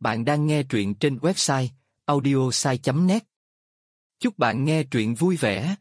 Bạn đang nghe truyện trên website audiosai.net. Chúc bạn nghe truyện vui vẻ.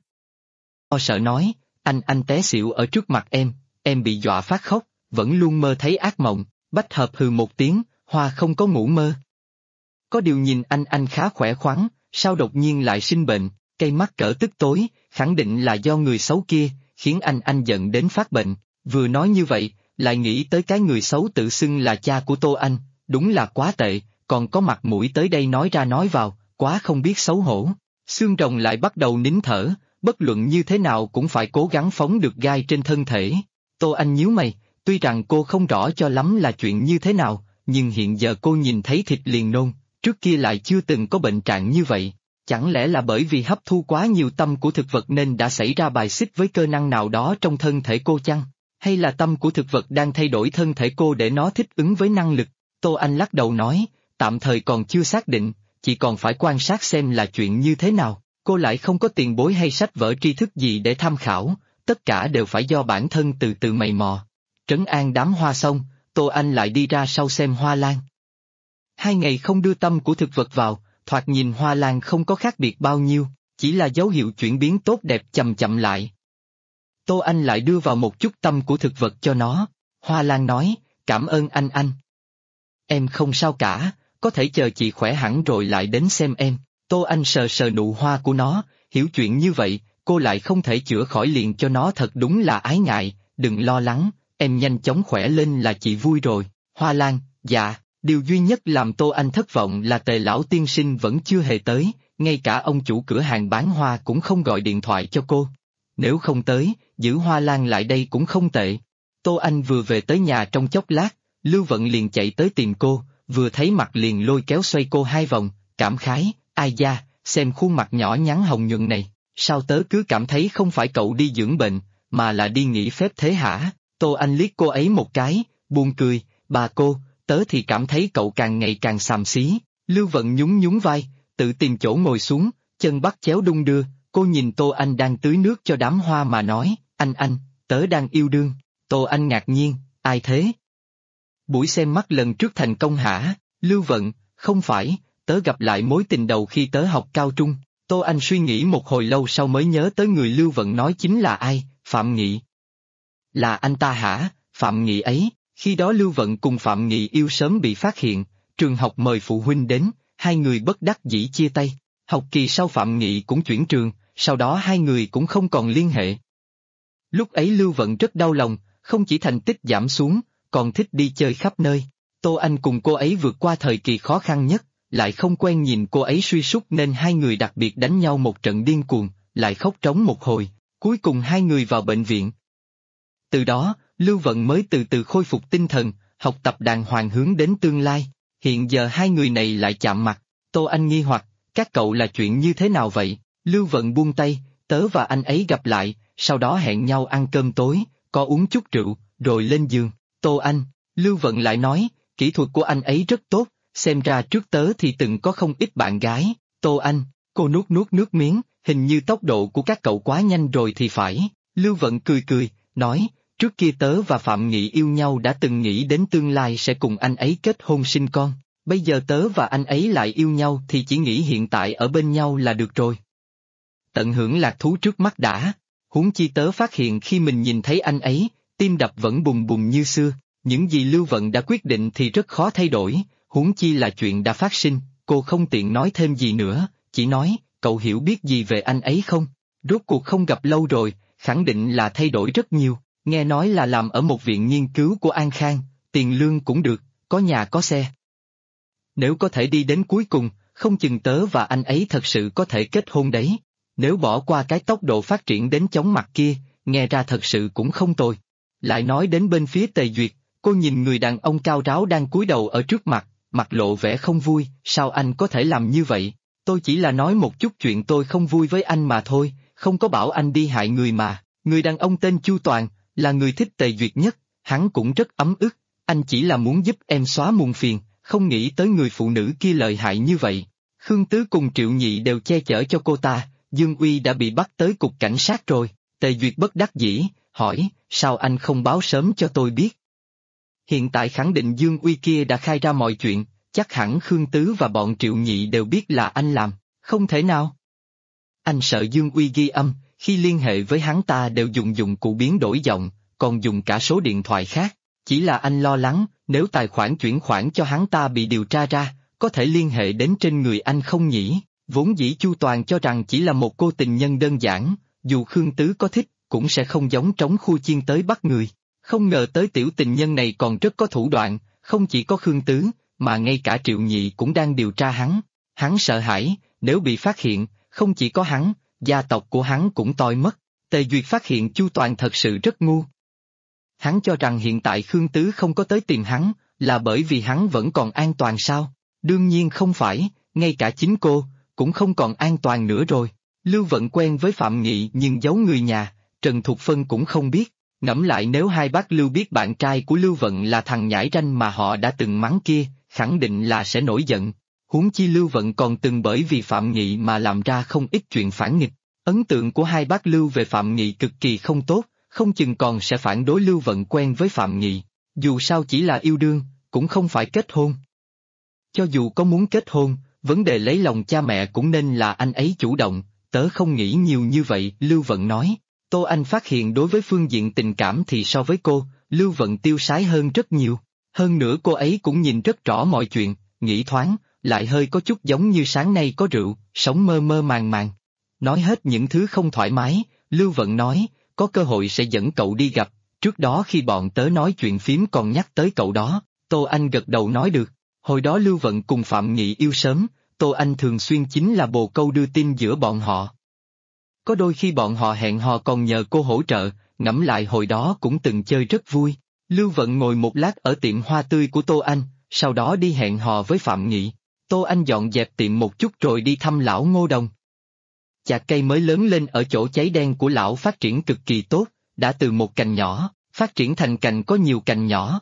Sợ nói, anh té xỉu ở trước mặt em bị dọa phát khóc, vẫn luôn mơ thấy ác mộng. Bách Hợp hừ một tiếng, Hoa không có ngủ mơ. Có điều nhìn anh khá khỏe khoắn, sao đột nhiên lại sinh bệnh, cây mắt cỡ tức tối, khẳng định là do người xấu kia, khiến anh giận đến phát bệnh. Vừa nói như vậy, lại nghĩ tới cái người xấu tự xưng là cha của Tô Anh, đúng là quá tệ, còn có mặt mũi tới đây nói ra nói vào, quá không biết xấu hổ. Xương rồng lại bắt đầu nín thở, bất luận như thế nào cũng phải cố gắng phóng được gai trên thân thể. Tô Anh nhíu mày, tuy rằng cô không rõ cho lắm là chuyện như thế nào, nhưng hiện giờ cô nhìn thấy thịt liền nôn, trước kia lại chưa từng có bệnh trạng như vậy. Chẳng lẽ là bởi vì hấp thu quá nhiều tâm của thực vật nên đã xảy ra bài xích với cơ năng nào đó trong thân thể cô chăng? Hay là tâm của thực vật đang thay đổi thân thể cô để nó thích ứng với năng lực? Tô Anh lắc đầu nói, tạm thời còn chưa xác định, chỉ còn phải quan sát xem là chuyện như thế nào. Cô lại không có tiền bối hay sách vở tri thức gì để tham khảo, tất cả đều phải do bản thân từ từ mày mò. Trấn an đám hoa xong, Tô Anh lại đi ra sau xem hoa lan. 2 ngày không đưa tâm của thực vật vào, thoạt nhìn hoa lan không có khác biệt bao nhiêu, chỉ là dấu hiệu chuyển biến tốt đẹp chậm chậm lại. Tô Anh lại đưa vào một chút tâm của thực vật cho nó. Hoa lan nói, cảm ơn anh. Em không sao cả, có thể chờ chị khỏe hẳn rồi lại đến xem em. Tô Anh sờ sờ nụ hoa của nó, hiểu chuyện như vậy, cô lại không thể chữa khỏi liền cho nó thật đúng là ái ngại, đừng lo lắng, em nhanh chóng khỏe lên là chị vui rồi. Hoa lan, dạ, điều duy nhất làm Tô Anh thất vọng là Tề lão tiên sinh vẫn chưa hề tới, ngay cả ông chủ cửa hàng bán hoa cũng không gọi điện thoại cho cô. Nếu không tới, giữ hoa lan lại đây cũng không tệ. Tô Anh vừa về tới nhà trong chốc lát, Lưu Vận liền chạy tới tìm cô, vừa thấy mặt liền lôi kéo xoay cô 2 vòng, cảm khái, ai da, xem khuôn mặt nhỏ nhắn hồng nhuận này, sao tớ cứ cảm thấy không phải cậu đi dưỡng bệnh, mà là đi nghỉ phép thế hả? Tô Anh liếc cô ấy một cái, buồn cười, bà cô, tớ thì cảm thấy cậu càng ngày càng xàm xí. Lưu Vận nhún vai, tự tìm chỗ ngồi xuống, chân bắt chéo đung đưa, cô nhìn Tô Anh đang tưới nước cho đám hoa mà nói, anh, tớ đang yêu đương. Tô Anh ngạc nhiên, ai thế? Buổi xem mắt lần trước thành công hả? Lưu Vận, không phải, tớ gặp lại mối tình đầu khi tớ học cao trung. Tô Anh suy nghĩ một hồi lâu sau mới nhớ tới người Lưu Vận nói chính là ai, Phạm Nghị. Là anh ta hả? Phạm Nghị ấy, khi đó Lưu Vận cùng Phạm Nghị yêu sớm bị phát hiện, trường học mời phụ huynh đến, 2 người bất đắc dĩ chia tay. Học kỳ sau Phạm Nghị cũng chuyển trường, sau đó 2 người cũng không còn liên hệ. Lúc ấy Lưu Vận rất đau lòng, không chỉ thành tích giảm xuống, còn thích đi chơi khắp nơi. Tô Anh cùng cô ấy vượt qua thời kỳ khó khăn nhất, lại không quen nhìn cô ấy suy sút nên 2 người đặc biệt đánh nhau một trận điên cuồng, lại khóc trống một hồi, cuối cùng 2 người vào bệnh viện. Từ đó, Lưu Vận mới từ từ khôi phục tinh thần, học tập đàng hoàng hướng đến tương lai. Hiện giờ 2 người này lại chạm mặt. Tô Anh nghi hoặc, các cậu là chuyện như thế nào vậy? Lưu Vận buông tay, tớ và anh ấy gặp lại, sau đó hẹn nhau ăn cơm tối, có uống chút rượu, rồi lên giường. Tô Anh, Lưu Vận lại nói, kỹ thuật của anh ấy rất tốt, xem ra trước tớ thì từng có không ít bạn gái. Tô Anh, cô nuốt nước miếng, hình như tốc độ của các cậu quá nhanh rồi thì phải. Lưu Vận cười, nói, trước kia tớ và Phạm Nghị yêu nhau đã từng nghĩ đến tương lai sẽ cùng anh ấy kết hôn sinh con. Bây giờ tớ và anh ấy lại yêu nhau thì chỉ nghĩ hiện tại ở bên nhau là được rồi. Tận hưởng lạc thú trước mắt đã. Huống chi tớ phát hiện khi mình nhìn thấy anh ấy, tim đập vẫn bùng bùng như xưa. Những gì Lưu Vận đã quyết định thì rất khó thay đổi, huống chi là chuyện đã phát sinh. Cô không tiện nói thêm gì nữa, chỉ nói, cậu hiểu biết gì về anh ấy không? Rốt cuộc không gặp lâu rồi, khẳng định là thay đổi rất nhiều. Nghe nói là làm ở một viện nghiên cứu của An Khang, tiền lương cũng được, có nhà có xe. Nếu có thể đi đến cuối cùng, không chừng tớ và anh ấy thật sự có thể kết hôn đấy. Nếu bỏ qua cái tốc độ phát triển đến chóng mặt kia, nghe ra thật sự cũng không tồi. Lại nói đến bên phía Tề Duyệt, cô nhìn người đàn ông cao ráo đang cúi đầu ở trước mặt, mặt lộ vẻ không vui, sao anh có thể làm như vậy? Tôi chỉ là nói một chút chuyện tôi không vui với anh mà thôi, không có bảo anh đi hại người mà. Người đàn ông tên Chu Toàn, là người thích Tề Duyệt nhất, hắn cũng rất ấm ức, anh chỉ là muốn giúp em xóa muôn phiền, không nghĩ tới người phụ nữ kia lợi hại như vậy. Khương Tứ cùng Triệu Nhị đều che chở cho cô ta, Dương Uy đã bị bắt tới cục cảnh sát rồi. Tề Duyệt bất đắc dĩ, hỏi, sao anh không báo sớm cho tôi biết? Hiện tại khẳng định Dương Uy kia đã khai ra mọi chuyện, chắc hẳn Khương Tứ và bọn Triệu Nhị đều biết là anh làm, không thể nào. Anh sợ Dương Uy ghi âm, khi liên hệ với hắn ta đều dùng dụng cụ biến đổi giọng, còn dùng cả số điện thoại khác. Chỉ là anh lo lắng, nếu tài khoản chuyển khoản cho hắn ta bị điều tra ra, có thể liên hệ đến trên người anh không nhỉ? Vốn dĩ Chu Toàn cho rằng chỉ là một cô tình nhân đơn giản, dù Khương Tứ có thích, cũng sẽ không giống trống khu chiên tới bắt người. Không ngờ tới tiểu tình nhân này còn rất có thủ đoạn, không chỉ có Khương Tứ, mà ngay cả Triệu Nhị cũng đang điều tra hắn. Hắn sợ hãi, nếu bị phát hiện, không chỉ có hắn, gia tộc của hắn cũng toi mất. Tề Duyệt phát hiện Chu Toàn thật sự rất ngu. Hắn cho rằng hiện tại Khương Tứ không có tới tìm hắn, là bởi vì hắn vẫn còn an toàn sao? Đương nhiên không phải, ngay cả chính cô, cũng không còn an toàn nữa rồi. Lưu Vận quen với Phạm Nghị nhưng giấu người nhà, Trần Thục Phân cũng không biết. Ngẫm lại nếu hai bác Lưu biết bạn trai của Lưu Vận là thằng nhãi ranh mà họ đã từng mắng kia, khẳng định là sẽ nổi giận. Huống chi Lưu Vận còn từng bởi vì Phạm Nghị mà làm ra không ít chuyện phản nghịch. Ấn tượng của hai bác Lưu về Phạm Nghị cực kỳ không tốt, không chừng còn sẽ phản đối Lưu Vận quen với Phạm Nghị. Dù sao chỉ là yêu đương, cũng không phải kết hôn. Cho dù có muốn kết hôn, vấn đề lấy lòng cha mẹ cũng nên là anh ấy chủ động, tớ không nghĩ nhiều như vậy, Lưu Vận nói. Tô Anh phát hiện đối với phương diện tình cảm thì so với cô, Lưu Vận tiêu sái hơn rất nhiều. Hơn nữa cô ấy cũng nhìn rất rõ mọi chuyện, nghĩ thoáng, lại hơi có chút giống như sáng nay có rượu, sống mơ mơ màng màng. Nói hết những thứ không thoải mái, Lưu Vận nói, có cơ hội sẽ dẫn cậu đi gặp, trước đó khi bọn tớ nói chuyện phím còn nhắc tới cậu đó. Tô Anh gật đầu nói được. Hồi đó Lưu Vận cùng Phạm Nghị yêu sớm, Tô Anh thường xuyên chính là bồ câu đưa tin giữa bọn họ. Có đôi khi bọn họ hẹn hò còn nhờ cô hỗ trợ, ngẫm lại hồi đó cũng từng chơi rất vui. Lưu Vận ngồi một lát ở tiệm hoa tươi của Tô Anh, sau đó đi hẹn hò với Phạm Nghị. Tô Anh dọn dẹp tiệm một chút rồi đi thăm lão Ngô Đồng. Chạc cây mới lớn lên ở chỗ cháy đen của lão phát triển cực kỳ tốt, đã từ một cành nhỏ, phát triển thành cành có nhiều cành nhỏ.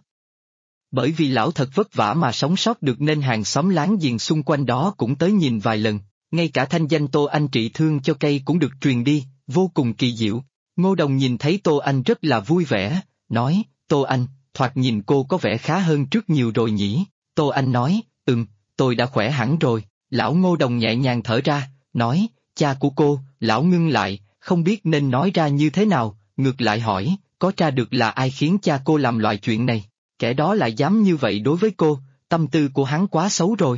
Bởi vì lão thật vất vả mà sống sót được nên hàng xóm láng giềng xung quanh đó cũng tới nhìn vài lần, ngay cả thanh danh Tô Anh trị thương cho cây cũng được truyền đi, vô cùng kỳ diệu. Ngô Đồng nhìn thấy Tô Anh rất là vui vẻ, nói, Tô Anh, thoạt nhìn cô có vẻ khá hơn trước nhiều rồi nhỉ? Tô Anh nói, tôi đã khỏe hẳn rồi. Lão Ngô Đồng nhẹ nhàng thở ra, nói, cha của cô, lão ngưng lại, không biết nên nói ra như thế nào, ngược lại hỏi, có tra được là ai khiến cha cô làm loại chuyện này? Kẻ đó lại dám như vậy đối với cô, tâm tư của hắn quá xấu rồi.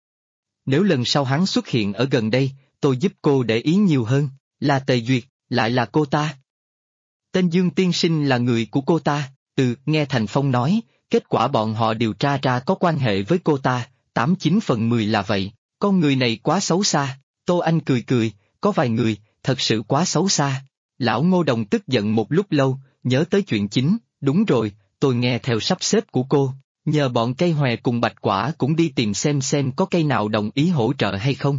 Nếu lần sau hắn xuất hiện ở gần đây, tôi giúp cô để ý nhiều hơn, là Tề Duyệt, lại là cô ta. Tên Dương Tiên Sinh là người của cô ta, nghe Thành Phong nói, kết quả bọn họ điều tra ra có quan hệ với cô ta, 89/10 là vậy, con người này quá xấu xa. Tô Anh cười cười, có vài người, thật sự quá xấu xa. Lão Ngô Đồng tức giận một lúc lâu, nhớ tới chuyện chính, đúng rồi, tôi nghe theo sắp xếp của cô, nhờ bọn cây hòe cùng bạch quả cũng đi tìm xem có cây nào đồng ý hỗ trợ hay không.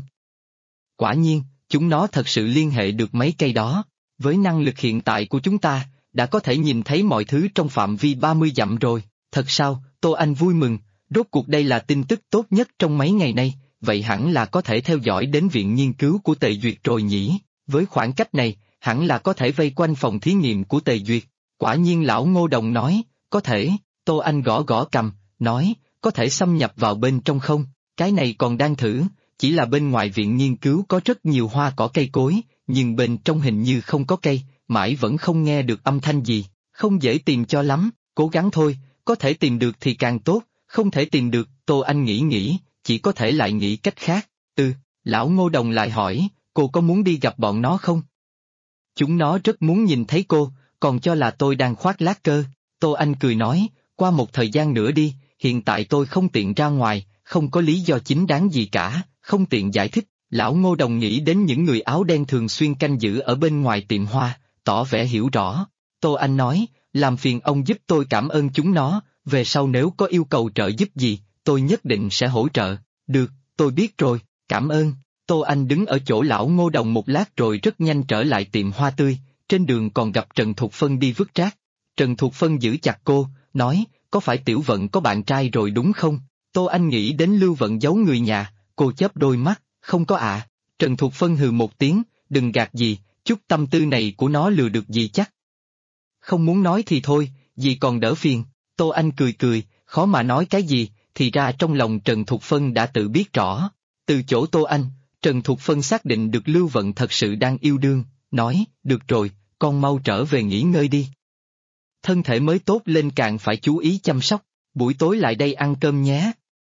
Quả nhiên, chúng nó thật sự liên hệ được mấy cây đó, với năng lực hiện tại của chúng ta, đã có thể nhìn thấy mọi thứ trong phạm vi 30 dặm rồi, thật sao, Tô Anh vui mừng, rốt cuộc đây là tin tức tốt nhất trong mấy ngày nay, vậy hẳn là có thể theo dõi đến viện nghiên cứu của Tề Duyệt rồi nhỉ, với khoảng cách này, hẳn là có thể vây quanh phòng thí nghiệm của Tề Duyệt. Quả nhiên lão Ngô Đồng nói, có thể, Tô Anh gõ gõ cầm, nói, có thể xâm nhập vào bên trong không, cái này còn đang thử, chỉ là bên ngoài viện nghiên cứu có rất nhiều hoa cỏ cây cối, nhưng bên trong hình như không có cây, mãi vẫn không nghe được âm thanh gì, không dễ tìm cho lắm, cố gắng thôi, có thể tìm được thì càng tốt, không thể tìm được, Tô Anh nghĩ, chỉ có thể lại nghĩ cách khác, lão Ngô Đồng lại hỏi, cô có muốn đi gặp bọn nó không? Chúng nó rất muốn nhìn thấy cô, còn cho là tôi đang khoác lác cơ. Tô Anh cười nói, qua một thời gian nữa đi, hiện tại tôi không tiện ra ngoài, không có lý do chính đáng gì cả, không tiện giải thích. Lão Ngô Đồng nghĩ đến những người áo đen thường xuyên canh giữ ở bên ngoài tiệm hoa, tỏ vẻ hiểu rõ. Tô Anh nói, làm phiền ông giúp tôi cảm ơn chúng nó, về sau nếu có yêu cầu trợ giúp gì, tôi nhất định sẽ hỗ trợ. Được, tôi biết rồi, cảm ơn. Tô Anh đứng ở chỗ lão Ngô Đồng một lát rồi rất nhanh trở lại tiệm hoa tươi, trên đường còn gặp Trần Thục Phân đi vứt rác. Trần Thục Phân giữ chặt cô, nói, có phải Tiểu Vận có bạn trai rồi đúng không? Tô Anh nghĩ đến Lưu Vận giấu người nhà, cô chớp đôi mắt, không có ạ. Trần Thục Phân hừ một tiếng, đừng gạt gì, chút tâm tư này của nó lừa được gì chắc. Không muốn nói thì thôi, gì còn đỡ phiền. Tô Anh cười, khó mà nói cái gì, thì ra trong lòng Trần Thục Phân đã tự biết rõ. Từ chỗ Tô Anh, Trần Thục Phân xác định được Lưu Vận thật sự đang yêu đương, nói, được rồi, con mau trở về nghỉ ngơi đi. Thân thể mới tốt lên càng phải chú ý chăm sóc, buổi tối lại đây ăn cơm nhé.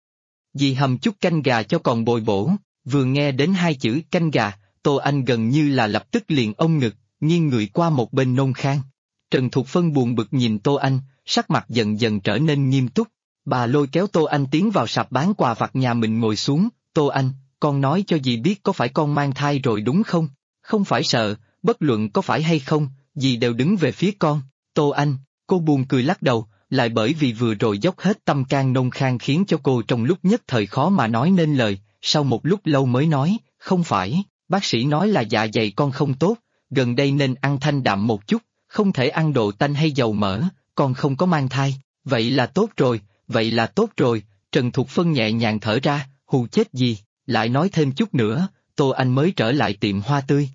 Dì hầm chút canh gà cho còn bồi bổ, vừa nghe đến hai chữ canh gà, Tô Anh gần như là lập tức liền ôm ngực, nghiêng người qua một bên nôn khan. Trần Thục Phân buồn bực nhìn Tô Anh, sắc mặt dần dần trở nên nghiêm túc. Bà lôi kéo Tô Anh tiến vào sạp bán quà vặt nhà mình ngồi xuống. Tô Anh, con nói cho dì biết có phải con mang thai rồi đúng không? Không phải sợ, bất luận có phải hay không, dì đều đứng về phía con. Tô Anh, cô buồn cười lắc đầu, lại bởi vì vừa rồi dốc hết tâm can nôn khan khiến cho cô trong lúc nhất thời khó mà nói nên lời, sau một lúc lâu mới nói, không phải, bác sĩ nói là dạ dày con không tốt, gần đây nên ăn thanh đạm một chút, không thể ăn đồ tanh hay dầu mỡ, con không có mang thai, vậy là tốt rồi, vậy là tốt rồi, Trần Thục Phân nhẹ nhàng thở ra, hù chết gì, lại nói thêm chút nữa, Tô Anh mới trở lại tiệm hoa tươi.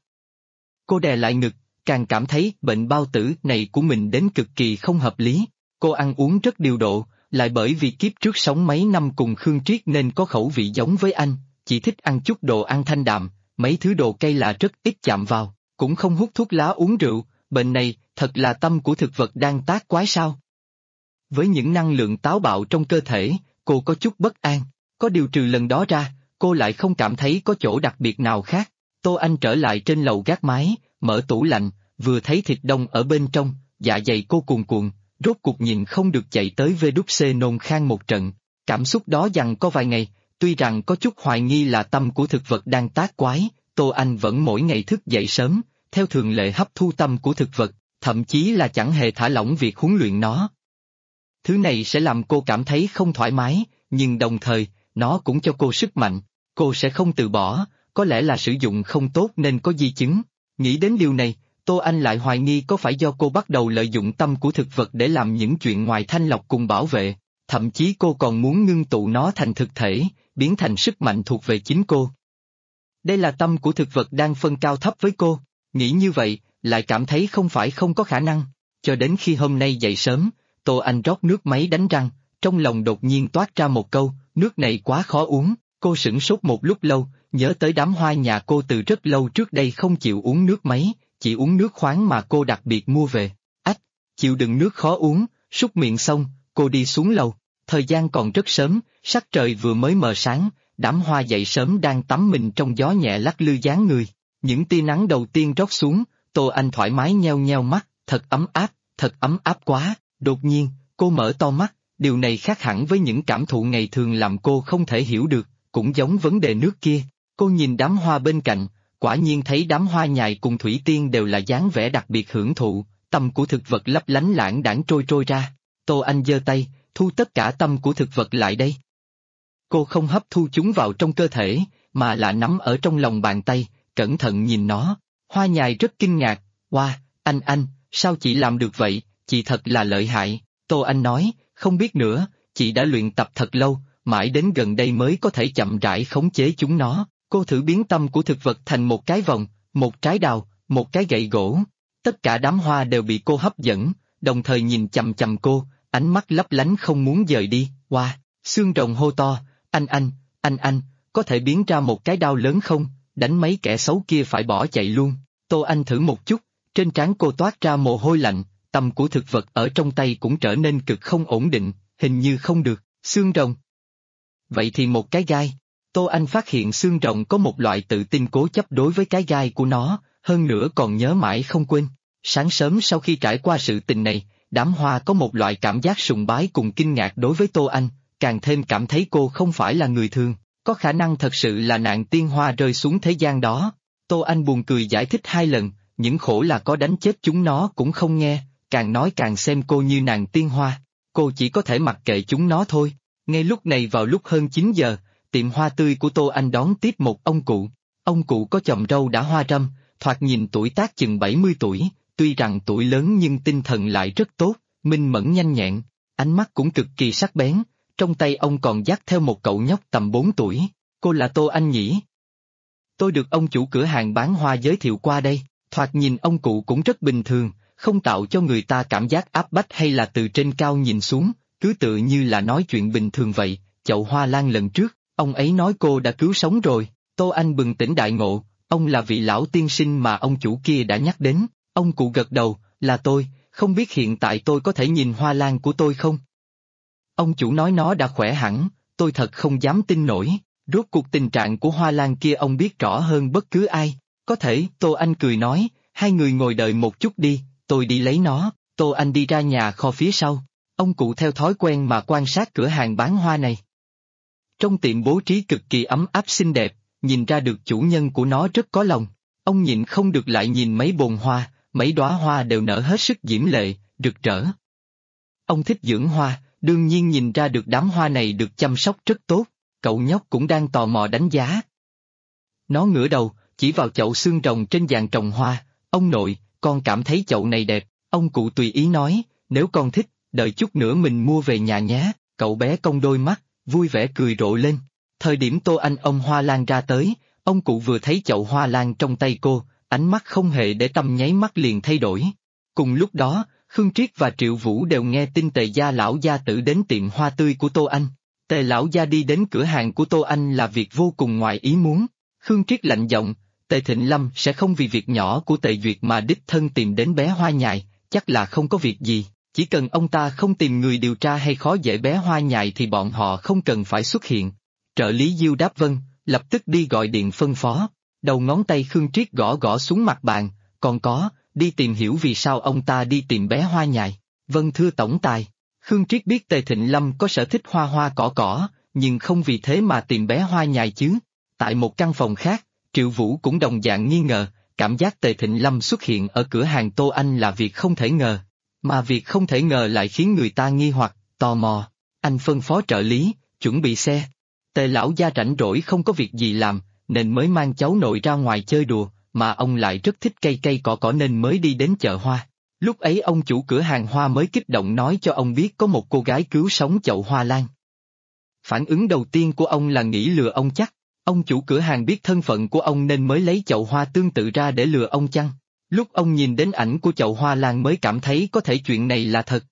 Cô đè lại ngực, càng cảm thấy bệnh bao tử này của mình đến cực kỳ không hợp lý. Cô ăn uống rất điều độ, lại bởi vì kiếp trước sống mấy năm cùng Khương Triết nên có khẩu vị giống với anh, chỉ thích ăn chút đồ ăn thanh đạm, mấy thứ đồ cay lạ rất ít chạm vào, cũng không hút thuốc lá uống rượu, bệnh này thật là tâm của thực vật đang tác quái sao. Với những năng lượng táo bạo trong cơ thể, cô có chút bất an, có điều trừ lần đó ra, cô lại không cảm thấy có chỗ đặc biệt nào khác. Tô Anh trở lại trên lầu gác mái, mở tủ lạnh, vừa thấy thịt đông ở bên trong, dạ dày cô cuồn cuộn, rốt cuộc nhìn không được chạy tới VWC nôn khan một trận. Cảm xúc đó dằn có vài ngày, tuy rằng có chút hoài nghi là tâm của thực vật đang tác quái, Tô Anh vẫn mỗi ngày thức dậy sớm, theo thường lệ hấp thu tâm của thực vật, thậm chí là chẳng hề thả lỏng việc huấn luyện nó. Thứ này sẽ làm cô cảm thấy không thoải mái, nhưng đồng thời, nó cũng cho cô sức mạnh, cô sẽ không từ bỏ, có lẽ là sử dụng không tốt nên có di chứng. Nghĩ đến điều này, Tô Anh lại hoài nghi có phải do cô bắt đầu lợi dụng tâm của thực vật để làm những chuyện ngoài thanh lọc cùng bảo vệ, thậm chí cô còn muốn ngưng tụ nó thành thực thể, biến thành sức mạnh thuộc về chính cô. Đây là tâm của thực vật đang phân cao thấp với cô, nghĩ như vậy, lại cảm thấy không phải không có khả năng, cho đến khi hôm nay dậy sớm, Tô Anh rót nước máy đánh răng, trong lòng đột nhiên toát ra một câu, nước này quá khó uống, cô sửng sốt một lúc lâu, nhớ tới đám hoa nhà cô từ rất lâu trước đây không chịu uống nước máy, chỉ uống nước khoáng mà cô đặc biệt mua về. Ách, chịu đựng nước khó uống, súc miệng xong, cô đi xuống lầu, thời gian còn rất sớm, sắc trời vừa mới mờ sáng, đám hoa dậy sớm đang tắm mình trong gió nhẹ lắc lư dáng người. Những tia nắng đầu tiên rót xuống, Tô Anh thoải mái nheo nheo mắt, thật ấm áp quá, đột nhiên, cô mở to mắt, điều này khác hẳn với những cảm thụ ngày thường làm cô không thể hiểu được, cũng giống vấn đề nước kia. Cô nhìn đám hoa bên cạnh, quả nhiên thấy đám hoa nhài cùng thủy tiên đều là dáng vẻ đặc biệt hưởng thụ, tâm của thực vật lấp lánh lãng đãng trôi ra. Tô Anh giơ tay, thu tất cả tâm của thực vật lại đây. Cô không hấp thu chúng vào trong cơ thể, mà là nắm ở trong lòng bàn tay, cẩn thận nhìn nó. Hoa nhài rất kinh ngạc, wow, anh, sao chị làm được vậy, chị thật là lợi hại. Tô Anh nói, không biết nữa, chị đã luyện tập thật lâu, mãi đến gần đây mới có thể chậm rãi khống chế chúng nó. Cô thử biến tâm của thực vật thành một cái vòng, một trái đào, một cái gậy gỗ. Tất cả đám hoa đều bị cô hấp dẫn, đồng thời nhìn chằm chằm cô, ánh mắt lấp lánh không muốn rời đi. Wow, xương rồng hô to, anh, có thể biến ra một cái đao lớn không, đánh mấy kẻ xấu kia phải bỏ chạy luôn. Tô Anh thử một chút, trên trán cô toát ra mồ hôi lạnh, tâm của thực vật ở trong tay cũng trở nên cực không ổn định, hình như không được, xương rồng. Vậy thì một cái gai. Tô Anh phát hiện xương rồng có một loại tự tin cố chấp đối với cái gai của nó, hơn nữa còn nhớ mãi không quên. Sáng sớm sau khi trải qua sự tình này, đám hoa có một loại cảm giác sùng bái cùng kinh ngạc đối với Tô Anh, càng thêm cảm thấy cô không phải là người thường, có khả năng thật sự là nạn tiên hoa rơi xuống thế gian đó. Tô Anh buồn cười giải thích 2 lần, những khổ là có đánh chết chúng nó cũng không nghe, càng nói càng xem cô như nàng tiên hoa, cô chỉ có thể mặc kệ chúng nó thôi. Ngay lúc này vào lúc hơn 9 giờ, tiệm hoa tươi của Tô Anh đón tiếp một ông cụ. Ông cụ có chòm râu đã hoa râm, thoạt nhìn tuổi tác chừng 70 tuổi, tuy rằng tuổi lớn nhưng tinh thần lại rất tốt, minh mẫn nhanh nhẹn, ánh mắt cũng cực kỳ sắc bén, trong tay ông còn dắt theo một cậu nhóc tầm 4 tuổi. Cô là Tô Anh nhỉ? Tôi được ông chủ cửa hàng bán hoa giới thiệu qua đây, thoạt nhìn ông cụ cũng rất bình thường, không tạo cho người ta cảm giác áp bách hay là từ trên cao nhìn xuống, cứ tự như là nói chuyện bình thường vậy, chậu hoa lan lần trước, ông ấy nói cô đã cứu sống rồi. Tô Anh bừng tỉnh đại ngộ, ông là vị lão tiên sinh mà ông chủ kia đã nhắc đến. Ông cụ gật đầu, là tôi, không biết hiện tại tôi có thể nhìn hoa lan của tôi không? Ông chủ nói nó đã khỏe hẳn, tôi thật không dám tin nổi, rốt cuộc tình trạng của hoa lan kia ông biết rõ hơn bất cứ ai. Có thể, Tô Anh cười nói, hai người ngồi đợi một chút đi, tôi đi lấy nó. Tô Anh đi ra nhà kho phía sau, ông cụ theo thói quen mà quan sát cửa hàng bán hoa này. Trong tiệm bố trí cực kỳ ấm áp xinh đẹp, nhìn ra được chủ nhân của nó rất có lòng. Ông nhịn không được lại nhìn mấy bồn hoa, mấy đóa hoa đều nở hết sức diễm lệ, rực rỡ. Ông thích dưỡng hoa, đương nhiên nhìn ra được đám hoa này được chăm sóc rất tốt, cậu nhóc cũng đang tò mò đánh giá. Nó ngửa đầu, chỉ vào chậu xương rồng trên giàn trồng hoa, ông nội, con cảm thấy chậu này đẹp, ông cụ tùy ý nói, nếu con thích, đợi chút nữa mình mua về nhà nhé. Cậu bé cong đôi mắt, vui vẻ cười rộ lên. Thời điểm Tô Anh ôm hoa lan ra tới, ông cụ vừa thấy chậu hoa lan trong tay cô, ánh mắt không hề để tâm nháy mắt liền thay đổi. Cùng lúc đó, Khương Triết và Triệu Vũ đều nghe tin Tề gia lão gia tử đến tiệm hoa tươi của Tô Anh. Tề lão gia đi đến cửa hàng của Tô Anh là việc vô cùng ngoài ý muốn. Khương Triết lạnh giọng, Tề Thịnh Lâm sẽ không vì việc nhỏ của Tề Duyệt mà đích thân tìm đến bé Hoa Nhài, chắc là không có việc gì, chỉ cần ông ta không tìm người điều tra hay khó dễ bé Hoa Nhài thì bọn họ không cần phải xuất hiện. Trợ lý Diêu đáp vâng, lập tức đi gọi điện phân phó. Đầu ngón tay Khương Triết gõ gõ xuống mặt bàn, còn có, đi tìm hiểu vì sao ông ta đi tìm bé Hoa Nhài. Vâng thưa tổng tài. Khương Triết biết Tề Thịnh Lâm có sở thích hoa hoa cỏ, nhưng không vì thế mà tìm bé Hoa Nhài chứ. Tại một căn phòng khác, Triệu Vũ cũng đồng dạng nghi ngờ, cảm giác Tề Thịnh Lâm xuất hiện ở cửa hàng Tô Anh là việc không thể ngờ. Mà việc không thể ngờ lại khiến người ta nghi hoặc, tò mò. Anh phân phó trợ lý, chuẩn bị xe. Tề lão gia rảnh rỗi không có việc gì làm, nên mới mang cháu nội ra ngoài chơi đùa, mà ông lại rất thích cây cây cỏ nên mới đi đến chợ hoa. Lúc ấy ông chủ cửa hàng hoa mới kích động nói cho ông biết có một cô gái cứu sống chậu hoa lan. Phản ứng đầu tiên của ông là nghĩ lừa ông chắc. Ông chủ cửa hàng biết thân phận của ông nên mới lấy chậu hoa tương tự ra để lừa ông chăng? Lúc ông nhìn đến ảnh của chậu hoa lan mới cảm thấy có thể chuyện này là thật.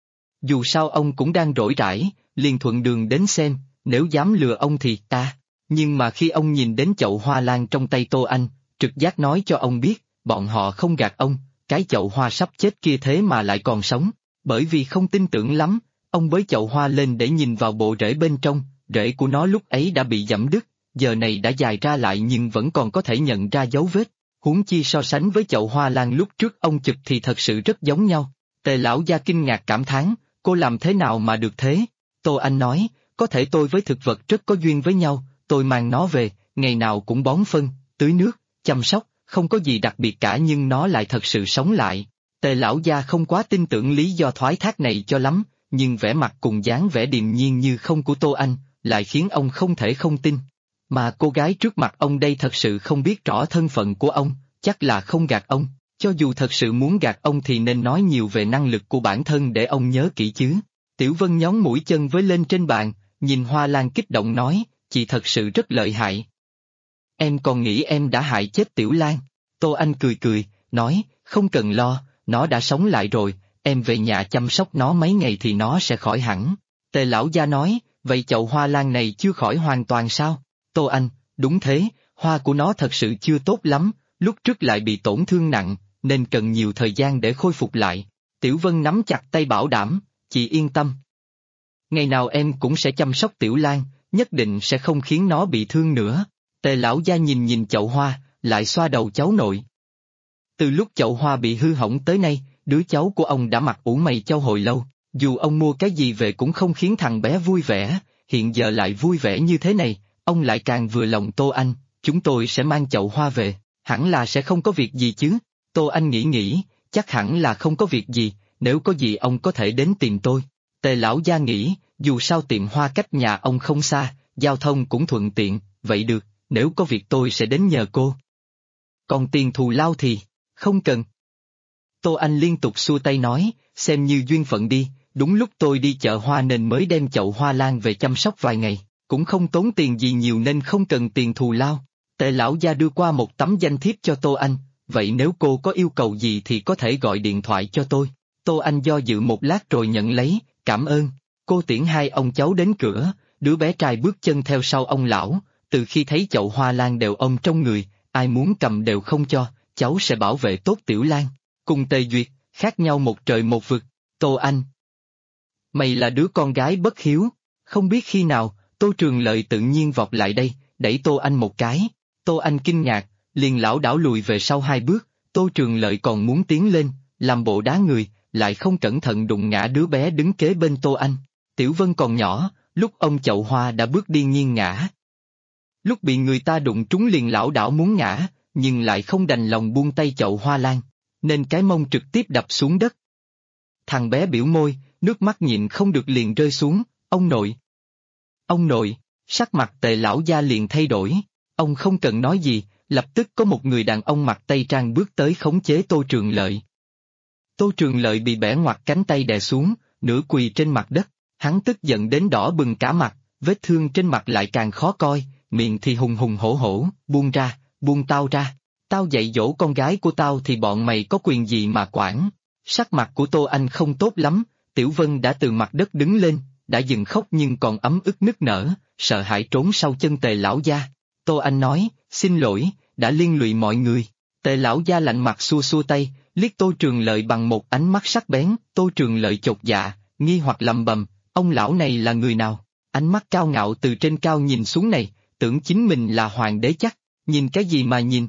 Dù sao ông cũng đang rỗi rãi, liền thuận đường đến xem, nếu dám lừa ông thì ta. Nhưng mà khi ông nhìn đến chậu hoa lan trong tay Tô Anh, trực giác nói cho ông biết, bọn họ không gạt ông, cái chậu hoa sắp chết kia thế mà lại còn sống. Bởi vì không tin tưởng lắm, ông bới chậu hoa lên để nhìn vào bộ rễ bên trong, rễ của nó lúc ấy đã bị giẫm đứt, giờ này đã dài ra lại nhưng vẫn còn có thể nhận ra dấu vết. Huống chi so sánh với chậu hoa lan lúc trước ông chụp thì thật sự rất giống nhau. Tề lão gia kinh ngạc cảm thán, cô làm thế nào mà được thế? Tô Anh nói, có thể tôi với thực vật rất có duyên với nhau, tôi mang nó về, ngày nào cũng bón phân, tưới nước, chăm sóc, không có gì đặc biệt cả nhưng nó lại thật sự sống lại. Tề lão gia không quá tin tưởng lý do thoái thác này cho lắm, nhưng vẻ mặt cùng dáng vẻ điềm nhiên như không của Tô Anh, lại khiến ông không thể không tin. Mà cô gái trước mặt ông đây thật sự không biết rõ thân phận của ông, chắc là không gạt ông, cho dù thật sự muốn gạt ông thì nên nói nhiều về năng lực của bản thân để ông nhớ kỹ chứ. Tiểu Vân nhón mũi chân với lên trên bàn, nhìn Hoa Lan kích động nói, chị thật sự rất lợi hại. Em còn nghĩ em đã hại chết Tiểu Lan. Tô Anh cười cười, nói, không cần lo, nó đã sống lại rồi, em về nhà chăm sóc nó mấy ngày thì nó sẽ khỏi hẳn. Tề lão gia nói, vậy chậu hoa lan này chưa khỏi hoàn toàn sao? Tô Anh, đúng thế, hoa của nó thật sự chưa tốt lắm, lúc trước lại bị tổn thương nặng, nên cần nhiều thời gian để khôi phục lại. Tiểu Vân nắm chặt tay bảo đảm, chị yên tâm. Ngày nào em cũng sẽ chăm sóc Tiểu Lan, nhất định sẽ không khiến nó bị thương nữa. Tề lão gia nhìn nhìn chậu hoa, lại xoa đầu cháu nội. Từ lúc chậu hoa bị hư hỏng tới nay, đứa cháu của ông đã mặt ủ mày chau hồi lâu, dù ông mua cái gì về cũng không khiến thằng bé vui vẻ, hiện giờ lại vui vẻ như thế này, ông lại càng vừa lòng Tô Anh, chúng tôi sẽ mang chậu hoa về, hẳn là sẽ không có việc gì chứ. Tô Anh nghĩ, chắc hẳn là không có việc gì, nếu có gì ông có thể đến tìm tôi. Tề lão gia nghĩ, dù sao tiệm hoa cách nhà ông không xa, giao thông cũng thuận tiện, vậy được, nếu có việc tôi sẽ đến nhờ cô. Còn tiền thù lao thì, không cần. Tô Anh liên tục xua tay nói, xem như duyên phận đi, đúng lúc tôi đi chợ hoa nên mới đem chậu hoa lan về chăm sóc vài ngày, cũng không tốn tiền gì nhiều nên không cần tiền thù lao. Tề lão gia đưa qua một tấm danh thiếp cho Tô Anh, vậy nếu cô có yêu cầu gì thì có thể gọi điện thoại cho tôi. Tô Anh do dự một lát rồi nhận lấy, cảm ơn. Cô tiễn hai ông cháu đến cửa, đứa bé trai bước chân theo sau ông lão, từ khi thấy chậu hoa lan đều ôm trong người, ai muốn cầm đều không cho, cháu sẽ bảo vệ tốt Tiểu Lan. Cùng Tề Duyệt, khác nhau một trời một vực. Tô Anh, mày là đứa con gái bất hiếu. Không biết khi nào, Tô Trường Lợi tự nhiên vọt lại đây, đẩy Tô Anh một cái. Tô Anh kinh ngạc, liền lảo đảo lùi về sau 2 bước, Tô Trường Lợi còn muốn tiến lên, làm bộ đá người, lại không cẩn thận đụng ngã đứa bé đứng kế bên Tô Anh. Tiểu Vân còn nhỏ, lúc ông chậu hoa đã bước đi nghiêng ngã. Lúc bị người ta đụng trúng liền lảo đảo muốn ngã, nhưng lại không đành lòng buông tay chậu hoa lan, nên cái mông trực tiếp đập xuống đất. Thằng bé biểu môi, nước mắt nhịn không được liền rơi xuống. Ông nội! Ông nội! Sắc mặt Tề lão gia liền thay đổi, ông không cần nói gì, lập tức có một người đàn ông mặc tây trang bước tới khống chế Tô Trường Lợi. Tô Trường Lợi bị bẻ ngoặt cánh tay đè xuống, nửa quỳ trên mặt đất, hắn tức giận đến đỏ bừng cả mặt, vết thương trên mặt lại càng khó coi, miệng thì hùng hùng hổ hổ, buông ra, buông tao ra, tao dạy dỗ con gái của tao thì bọn mày có quyền gì mà quản. Sắc mặt của Tô Anh không tốt lắm, Tiểu Vân đã từ mặt đất đứng lên, đã dừng khóc nhưng còn ấm ức nức nở, sợ hãi trốn sau chân Tề lão gia. Tô Anh nói, xin lỗi, đã liên lụy mọi người. Tề lão gia lạnh mặt xua xua tay, liếc Tô Trường Lợi bằng một ánh mắt sắc bén. Tô Trường Lợi chột dạ, nghi hoặc lầm bầm, ông lão này là người nào? Ánh mắt cao ngạo từ trên cao nhìn xuống này, tưởng chính mình là hoàng đế chắc, nhìn cái gì mà nhìn?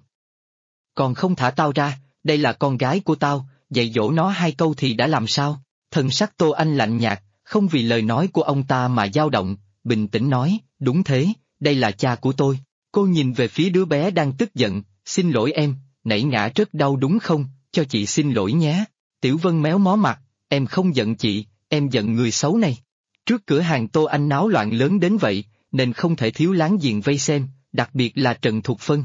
Còn không thả tao ra, đây là con gái của tao, dạy dỗ nó 2 câu thì đã làm sao? Thần sắc Tô Anh lạnh nhạt, không vì lời nói của ông ta mà dao động, bình tĩnh nói, đúng thế, đây là cha của tôi. Cô nhìn về phía đứa bé đang tức giận, xin lỗi em, nãy ngã rất đau đúng không, cho chị xin lỗi nhé. Tiểu Vân méo mó mặt, em không giận chị, em giận người xấu này. Trước cửa hàng Tô Anh náo loạn lớn đến vậy, nên không thể thiếu láng giềng vây xem, đặc biệt là Trần Thục Phân.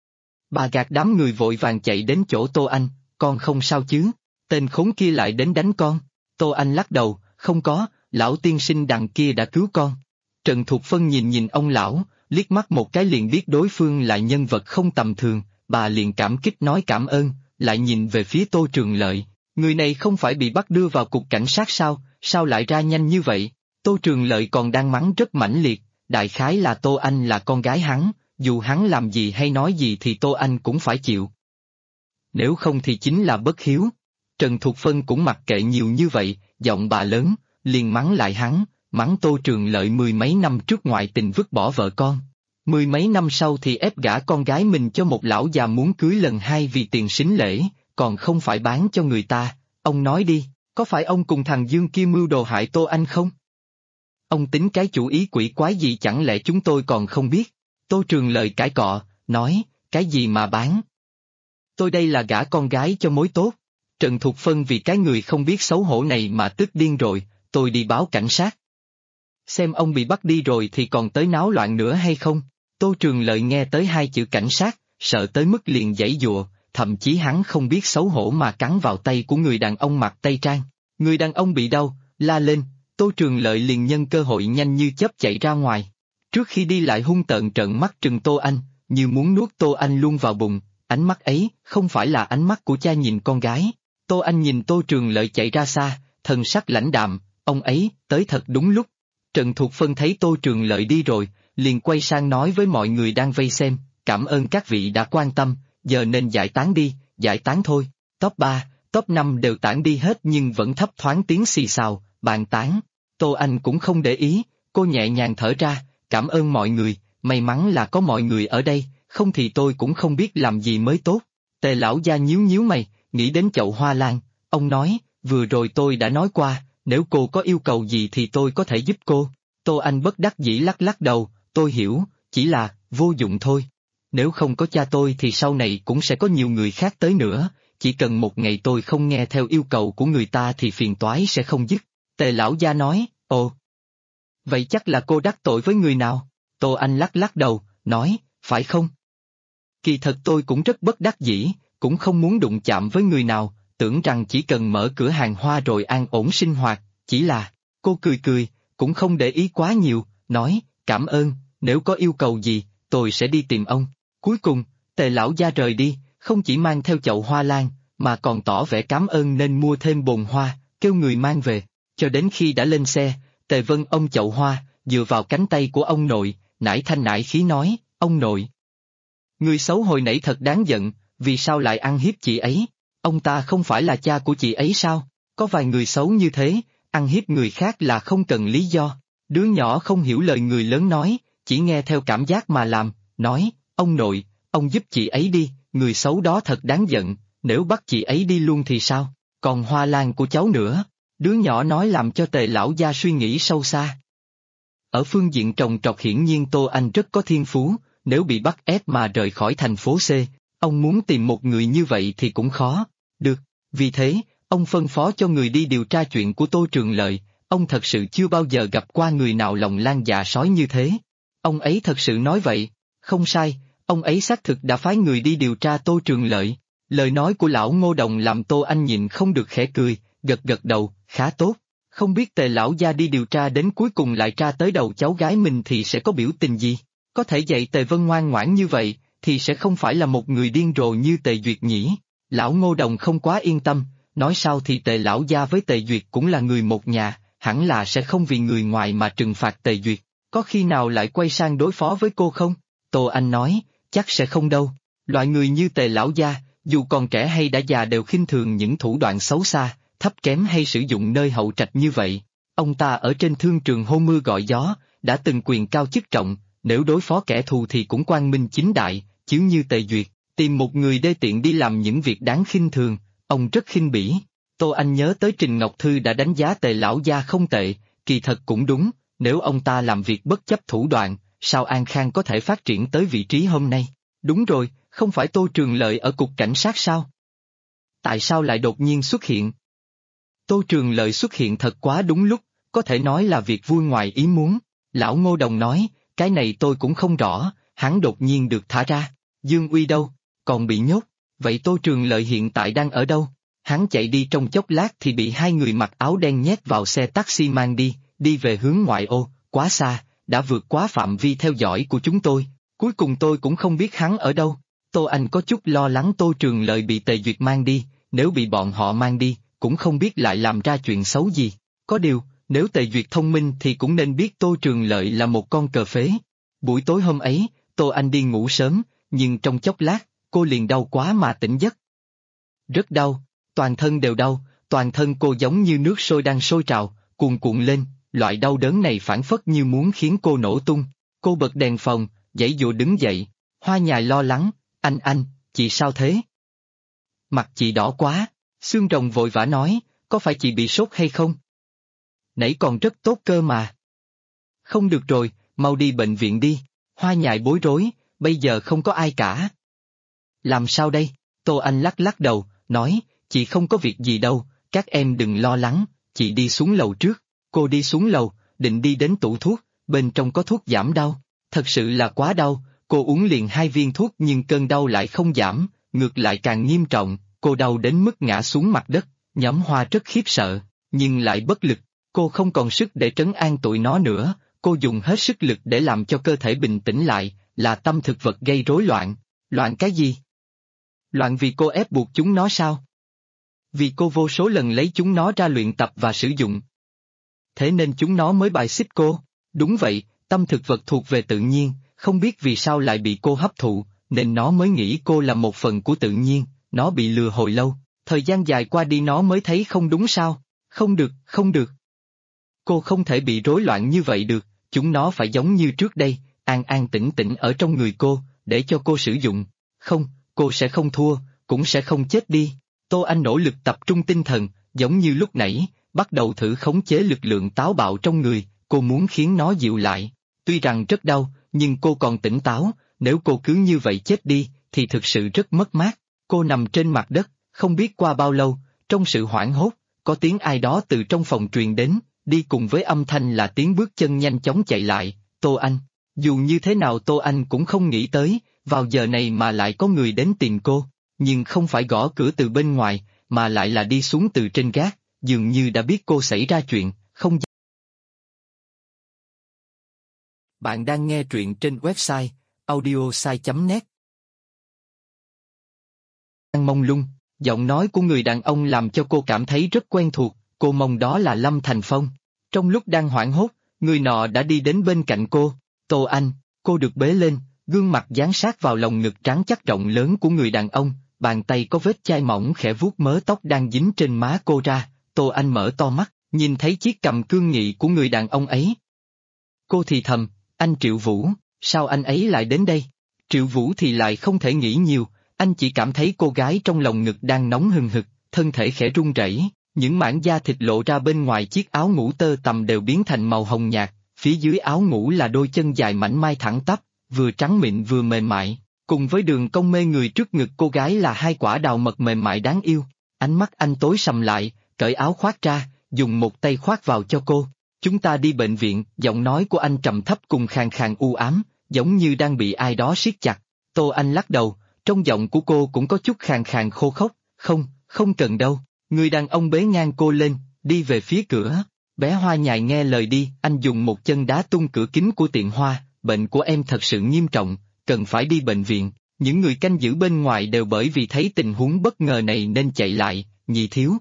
Bà gạt đám người vội vàng chạy đến chỗ Tô Anh, con không sao chứ, tên khốn kia lại đến đánh con. Tô Anh lắc đầu, không có, lão tiên sinh đằng kia đã cứu con. Trần Thục Phân nhìn nhìn ông lão, liếc mắt một cái liền biết đối phương là nhân vật không tầm thường, bà liền cảm kích nói cảm ơn, lại nhìn về phía Tô Trường Lợi, người này không phải bị bắt đưa vào cục cảnh sát sao lại ra nhanh như vậy? Tô Trường Lợi còn đang mắng rất mãnh liệt, đại khái là Tô Anh là con gái hắn, dù hắn làm gì hay nói gì thì Tô Anh cũng phải chịu. Nếu không thì chính là bất hiếu. Trần Thục Phân cũng mặc kệ nhiều như vậy, giọng bà lớn, liền mắng lại hắn, mắng Tô Trường Lợi 10 mấy năm trước ngoại tình vứt bỏ vợ con. 10 mấy năm sau thì ép gả con gái mình cho một lão già muốn cưới lần 2 vì tiền sính lễ, còn không phải bán cho người ta. Ông nói đi, có phải ông cùng thằng Dương kia mưu đồ hại Tô Anh không? Ông tính cái chủ ý quỷ quái gì chẳng lẽ chúng tôi còn không biết? Tô Trường Lợi cãi cọ, nói, cái gì mà bán? Tôi đây là gả con gái cho mối tốt. Trần Thục Phân vì cái người không biết xấu hổ này mà tức điên rồi, tôi đi báo cảnh sát. Xem ông bị bắt đi rồi thì còn tới náo loạn nữa hay không? Tô Trường Lợi nghe tới 2 chữ cảnh sát, sợ tới mức liền giãy giụa, thậm chí hắn không biết xấu hổ mà cắn vào tay của người đàn ông mặc tây trang. Người đàn ông bị đau, la lên, Tô Trường Lợi liền nhân cơ hội nhanh như chớp chạy ra ngoài. Trước khi đi lại hung tợn trợn mắt trừng Tô Anh, như muốn nuốt Tô Anh luôn vào bụng, ánh mắt ấy không phải là ánh mắt của cha nhìn con gái. Tô Anh nhìn Tô Trường Lợi chạy ra xa, thần sắc lãnh đạm, ông ấy tới thật đúng lúc. Trần Thục Phân thấy Tô Trường Lợi đi rồi, liền quay sang nói với mọi người đang vây xem, cảm ơn các vị đã quan tâm, giờ nên giải tán đi, giải tán thôi. Top 3, top 5 đều tản đi hết nhưng vẫn thấp thoáng tiếng xì xào, bàn tán. Tô Anh cũng không để ý, cô nhẹ nhàng thở ra, cảm ơn mọi người, may mắn là có mọi người ở đây, không thì tôi cũng không biết làm gì mới tốt. Tề lão gia nhíu nhíu mày, nghĩ đến chậu hoa lan, ông nói, vừa rồi tôi đã nói qua, nếu cô có yêu cầu gì thì tôi có thể giúp cô. Tô Anh bất đắc dĩ lắc lắc đầu, tôi hiểu, chỉ là, vô dụng thôi. Nếu không có cha tôi thì sau này cũng sẽ có nhiều người khác tới nữa, chỉ cần một ngày tôi không nghe theo yêu cầu của người ta thì phiền toái sẽ không dứt. Tề lão gia nói, ồ. Vậy chắc là cô đắc tội với người nào? Tô Anh lắc lắc đầu, nói, phải không? Kỳ thật tôi cũng rất bất đắc dĩ, cũng không muốn đụng chạm với người nào, tưởng rằng chỉ cần mở cửa hàng hoa rồi an ổn sinh hoạt, chỉ là, cô cười cười, cũng không để ý quá nhiều, nói, cảm ơn, nếu có yêu cầu gì, tôi sẽ đi tìm ông. Cuối cùng, Tề lão gia rời đi, không chỉ mang theo chậu hoa lan, mà còn tỏ vẻ cảm ơn nên mua thêm bồn hoa, kêu người mang về, cho đến khi đã lên xe, Tề Vân ôm chậu hoa, dựa vào cánh tay của ông nội, nải thanh nải khí nói, ông nội. Người xấu hồi nãy thật đáng giận, vì sao lại ăn hiếp chị ấy? Ông ta không phải là cha của chị ấy sao? Có vài người xấu như thế, ăn hiếp người khác là không cần lý do. Đứa nhỏ không hiểu lời người lớn nói, chỉ nghe theo cảm giác mà làm, nói, ông nội, ông giúp chị ấy đi, người xấu đó thật đáng giận, nếu bắt chị ấy đi luôn thì sao? Còn hoa lan của cháu nữa. Đứa nhỏ nói làm cho Tề lão gia suy nghĩ sâu xa. Ở phương diện trồng trọt hiển nhiên Tô Anh rất có thiên phú, nếu bị bắt ép mà rời khỏi thành phố C, ông muốn tìm một người như vậy thì cũng khó. Được, vì thế, ông phân phó cho người đi điều tra chuyện của Tô Trường Lợi, ông thật sự chưa bao giờ gặp qua người nào lòng lan dạ sói như thế. Ông ấy thật sự nói vậy, không sai, ông ấy xác thực đã phái người đi điều tra Tô Trường Lợi. Lời nói của lão Ngô Đồng làm Tô Anh nhịn không được khẽ cười, gật gật đầu, khá tốt. Không biết Tề lão gia đi điều tra đến cuối cùng lại tra tới đầu cháu gái mình thì sẽ có biểu tình gì? Có thể dạy Tề Vân ngoan ngoãn như vậy, thì sẽ không phải là một người điên rồ như Tề Duyệt nhỉ? Lão Ngô Đồng không quá yên tâm, nói sao thì Tề lão gia với Tề Duyệt cũng là người một nhà, hẳn là sẽ không vì người ngoài mà trừng phạt Tề Duyệt, có khi nào lại quay sang đối phó với cô không? Tô Anh nói, chắc sẽ không đâu. Loại người như Tề lão gia, dù còn trẻ hay đã già đều khinh thường những thủ đoạn xấu xa, thấp kém hay sử dụng nơi hậu trạch như vậy. Ông ta ở trên thương trường hô mưa gọi gió, đã từng quyền cao chức trọng, nếu đối phó kẻ thù thì cũng quang minh chính đại, chứ như Tề Duyệt, tìm một người đê tiện đi làm những việc đáng khinh thường, ông rất khinh bỉ. Tô Anh nhớ tới Trình Ngọc Thư đã đánh giá Tề lão gia không tệ, kỳ thật cũng đúng, nếu ông ta làm việc bất chấp thủ đoạn, sao An Khang có thể phát triển tới vị trí hôm nay? Đúng rồi, không phải Tô Trường Lợi ở cục cảnh sát sao? Tại sao lại đột nhiên xuất hiện? Tô Trường Lợi xuất hiện thật quá đúng lúc, có thể nói là việc vui ngoài ý muốn. Lão Ngô Đồng nói, cái này tôi cũng không rõ, hắn đột nhiên được thả ra. Dương Uy đâu? Còn bị nhốt. Vậy Tô Trường Lợi hiện tại đang ở đâu? Hắn chạy đi trong chốc lát thì bị hai người mặc áo đen nhét vào xe taxi mang đi, đi về hướng ngoại ô, quá xa, đã vượt quá phạm vi theo dõi của chúng tôi. Cuối cùng tôi cũng không biết hắn ở đâu. Tô Anh có chút lo lắng Tô Trường Lợi bị Tề Duyệt mang đi, nếu bị bọn họ mang đi, cũng không biết lại làm ra chuyện xấu gì. Có điều, nếu Tề Duyệt thông minh thì cũng nên biết Tô Trường Lợi là một con cờ phế. Buổi tối hôm ấy, Tô Anh đi ngủ sớm, nhưng trong chốc lát, cô liền đau quá mà tỉnh giấc. Rất đau, toàn thân đều đau, toàn thân cô giống như nước sôi đang sôi trào, cuồn cuộn lên, loại đau đớn này phảng phất như muốn khiến cô nổ tung. Cô bật đèn phòng, giãy giụa đứng dậy, Hoa Nhài lo lắng, anh, chị sao thế? Mặt chị đỏ quá, Xương Rồng vội vã nói, có phải chị bị sốt hay không? Nãy còn rất tốt cơ mà. Không được rồi, mau đi bệnh viện đi. Hoa Nhài bối rối, bây giờ không có ai cả. Làm sao đây? Tô Anh lắc lắc đầu, nói, chị không có việc gì đâu, các em đừng lo lắng, chị đi xuống lầu trước. Cô đi xuống lầu, định đi đến tủ thuốc, bên trong có thuốc giảm đau. Thật sự là quá đau, cô uống liền 2 viên thuốc nhưng cơn đau lại không giảm, ngược lại càng nghiêm trọng, cô đau đến mức ngã xuống mặt đất. Nhóm Hoa rất khiếp sợ, nhưng lại bất lực, cô không còn sức để trấn an tụi nó nữa, cô dùng hết sức lực để làm cho cơ thể bình tĩnh lại, là tâm thực vật gây rối loạn. Loạn cái gì? Loạn vì cô ép buộc chúng nó sao? Vì cô vô số lần lấy chúng nó ra luyện tập và sử dụng. Thế nên chúng nó mới bài xích cô. Đúng vậy, tâm thực vật thuộc về tự nhiên, không biết vì sao lại bị cô hấp thụ, nên nó mới nghĩ cô là một phần của tự nhiên, nó bị lừa hồi lâu, thời gian dài qua đi nó mới thấy không đúng sao, không được. Cô không thể bị rối loạn như vậy được, chúng nó phải giống như trước đây, an an tĩnh tĩnh ở trong người cô, để cho cô sử dụng. Không, cô sẽ không thua, cũng sẽ không chết đi. Tô Anh nỗ lực tập trung tinh thần, giống như lúc nãy, bắt đầu thử khống chế lực lượng táo bạo trong người, cô muốn khiến nó dịu lại. Tuy rằng rất đau, nhưng cô còn tỉnh táo, nếu cô cứ như vậy chết đi, thì thực sự rất mất mát. Cô nằm trên mặt đất, không biết qua bao lâu, trong sự hoảng hốt, có tiếng ai đó từ trong phòng truyền đến, đi cùng với âm thanh là tiếng bước chân nhanh chóng chạy lại, Tô Anh. Dù như thế nào Tô Anh cũng không nghĩ tới, vào giờ này mà lại có người đến tìm cô, nhưng không phải gõ cửa từ bên ngoài, mà lại là đi xuống từ trên gác, dường như đã biết cô xảy ra chuyện, không. Bạn đang nghe truyện trên website audiosai.net. Mông lung, giọng nói của người đàn ông làm cho cô cảm thấy rất quen thuộc, cô mong đó là Lâm Thành Phong. Trong lúc đang hoảng hốt, người nọ đã đi đến bên cạnh cô. Tô Anh, cô được bế lên, gương mặt dán sát vào lồng ngực trắng chắc rộng lớn của người đàn ông, bàn tay có vết chai mỏng khẽ vuốt mớ tóc đang dính trên má cô ra. Tô Anh mở to mắt, nhìn thấy chiếc cằm cương nghị của người đàn ông ấy. Cô thì thầm, anh Triệu Vũ, sao anh ấy lại đến đây? Triệu Vũ thì lại không thể nghĩ nhiều, anh chỉ cảm thấy cô gái trong lồng ngực đang nóng hừng hực, thân thể khẽ run rẩy, những mảng da thịt lộ ra bên ngoài chiếc áo ngủ tơ tằm đều biến thành màu hồng nhạt, phía dưới áo ngủ là đôi chân dài mảnh mai thẳng tắp, vừa trắng mịn vừa mềm mại, cùng với đường cong mê người trước ngực cô gái là hai quả đào mật mềm mại đáng yêu. Ánh mắt anh tối sầm lại, cởi áo khoác ra, dùng một tay khoác vào cho cô. Chúng ta đi bệnh viện, giọng nói của anh trầm thấp cùng khàn khàn u ám, giống như đang bị ai đó siết chặt. Tô Anh lắc đầu, trong giọng của cô cũng có chút khàn khàn khô khốc, không cần đâu. Người đàn ông bế ngang cô lên, đi về phía cửa. Bé Hoa Nhài nghe lời đi, anh dùng một chân đá tung cửa kính của tiệm hoa, bệnh của em thật sự nghiêm trọng, cần phải đi bệnh viện. Những người canh giữ bên ngoài đều bởi vì thấy tình huống bất ngờ này nên chạy lại, Nhị thiếu.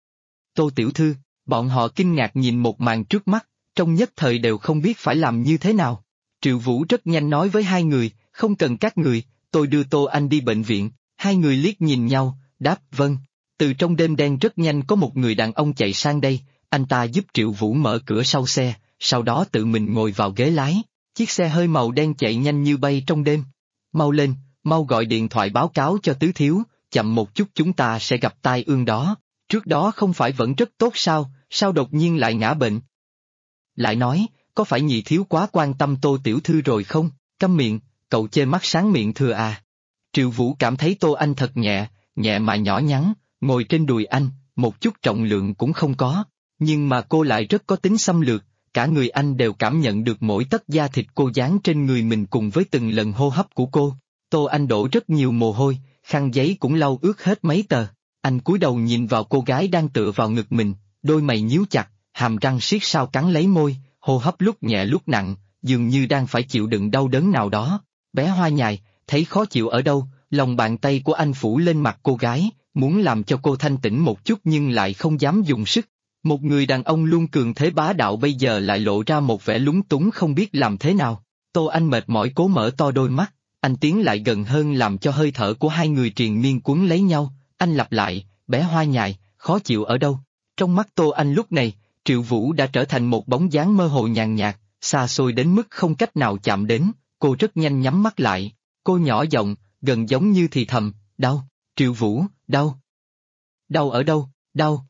Tô tiểu thư, bọn họ kinh ngạc nhìn một màn trước mắt, trong nhất thời đều không biết phải làm như thế nào. Triệu Vũ rất nhanh nói với hai người, không cần các người, tôi đưa Tô Anh đi bệnh viện. Hai người liếc nhìn nhau, đáp vâng. Từ trong đêm đen rất nhanh có một người đàn ông chạy sang đây, anh ta giúp Triệu Vũ mở cửa sau xe, sau đó tự mình ngồi vào ghế lái. Chiếc xe hơi màu đen chạy nhanh như bay trong đêm. Mau lên, mau gọi điện thoại báo cáo cho tứ thiếu, chậm một chút chúng ta sẽ gặp tai ương đó. Trước đó không phải vẫn rất tốt sao đột nhiên lại ngã bệnh? Lại nói, có phải Nhị thiếu quá quan tâm Tô tiểu thư rồi không? Câm miệng, cậu chê mắt sáng miệng thừa à? Triệu Vũ cảm thấy Tô Anh thật nhẹ, nhẹ mà nhỏ nhắn, ngồi trên đùi anh, một chút trọng lượng cũng không có, nhưng mà cô lại rất có tính xâm lược, cả người anh đều cảm nhận được mỗi tấc da thịt cô dán trên người mình cùng với từng lần hô hấp của cô. Tô Anh đổ rất nhiều mồ hôi, khăn giấy cũng lau ướt hết mấy tờ. Anh cúi đầu nhìn vào cô gái đang tựa vào ngực mình, đôi mày nhíu chặt, hàm răng siết sao cắn lấy môi, hô hấp lúc nhẹ lúc nặng, dường như đang phải chịu đựng đau đớn nào đó. Bé Hoa Nhài, thấy khó chịu ở đâu, lòng bàn tay của anh phủ lên mặt cô gái, muốn làm cho cô thanh tĩnh một chút nhưng lại không dám dùng sức. Một người đàn ông luôn cường thế bá đạo bây giờ lại lộ ra một vẻ lúng túng không biết làm thế nào. Tô Anh mệt mỏi cố mở to đôi mắt, anh tiến lại gần hơn làm cho hơi thở của hai người triền miên cuốn lấy nhau. Anh lặp lại, bé Hoa Nhài, khó chịu ở đâu? Trong mắt Tô Anh lúc này, Triệu Vũ đã trở thành một bóng dáng mơ hồ nhàn nhạt, xa xôi đến mức không cách nào chạm đến. Cô rất nhanh nhắm mắt lại, cô nhỏ giọng, gần giống như thì thầm, đau. Triệu Vũ, đau. Đau ở đâu? Đau.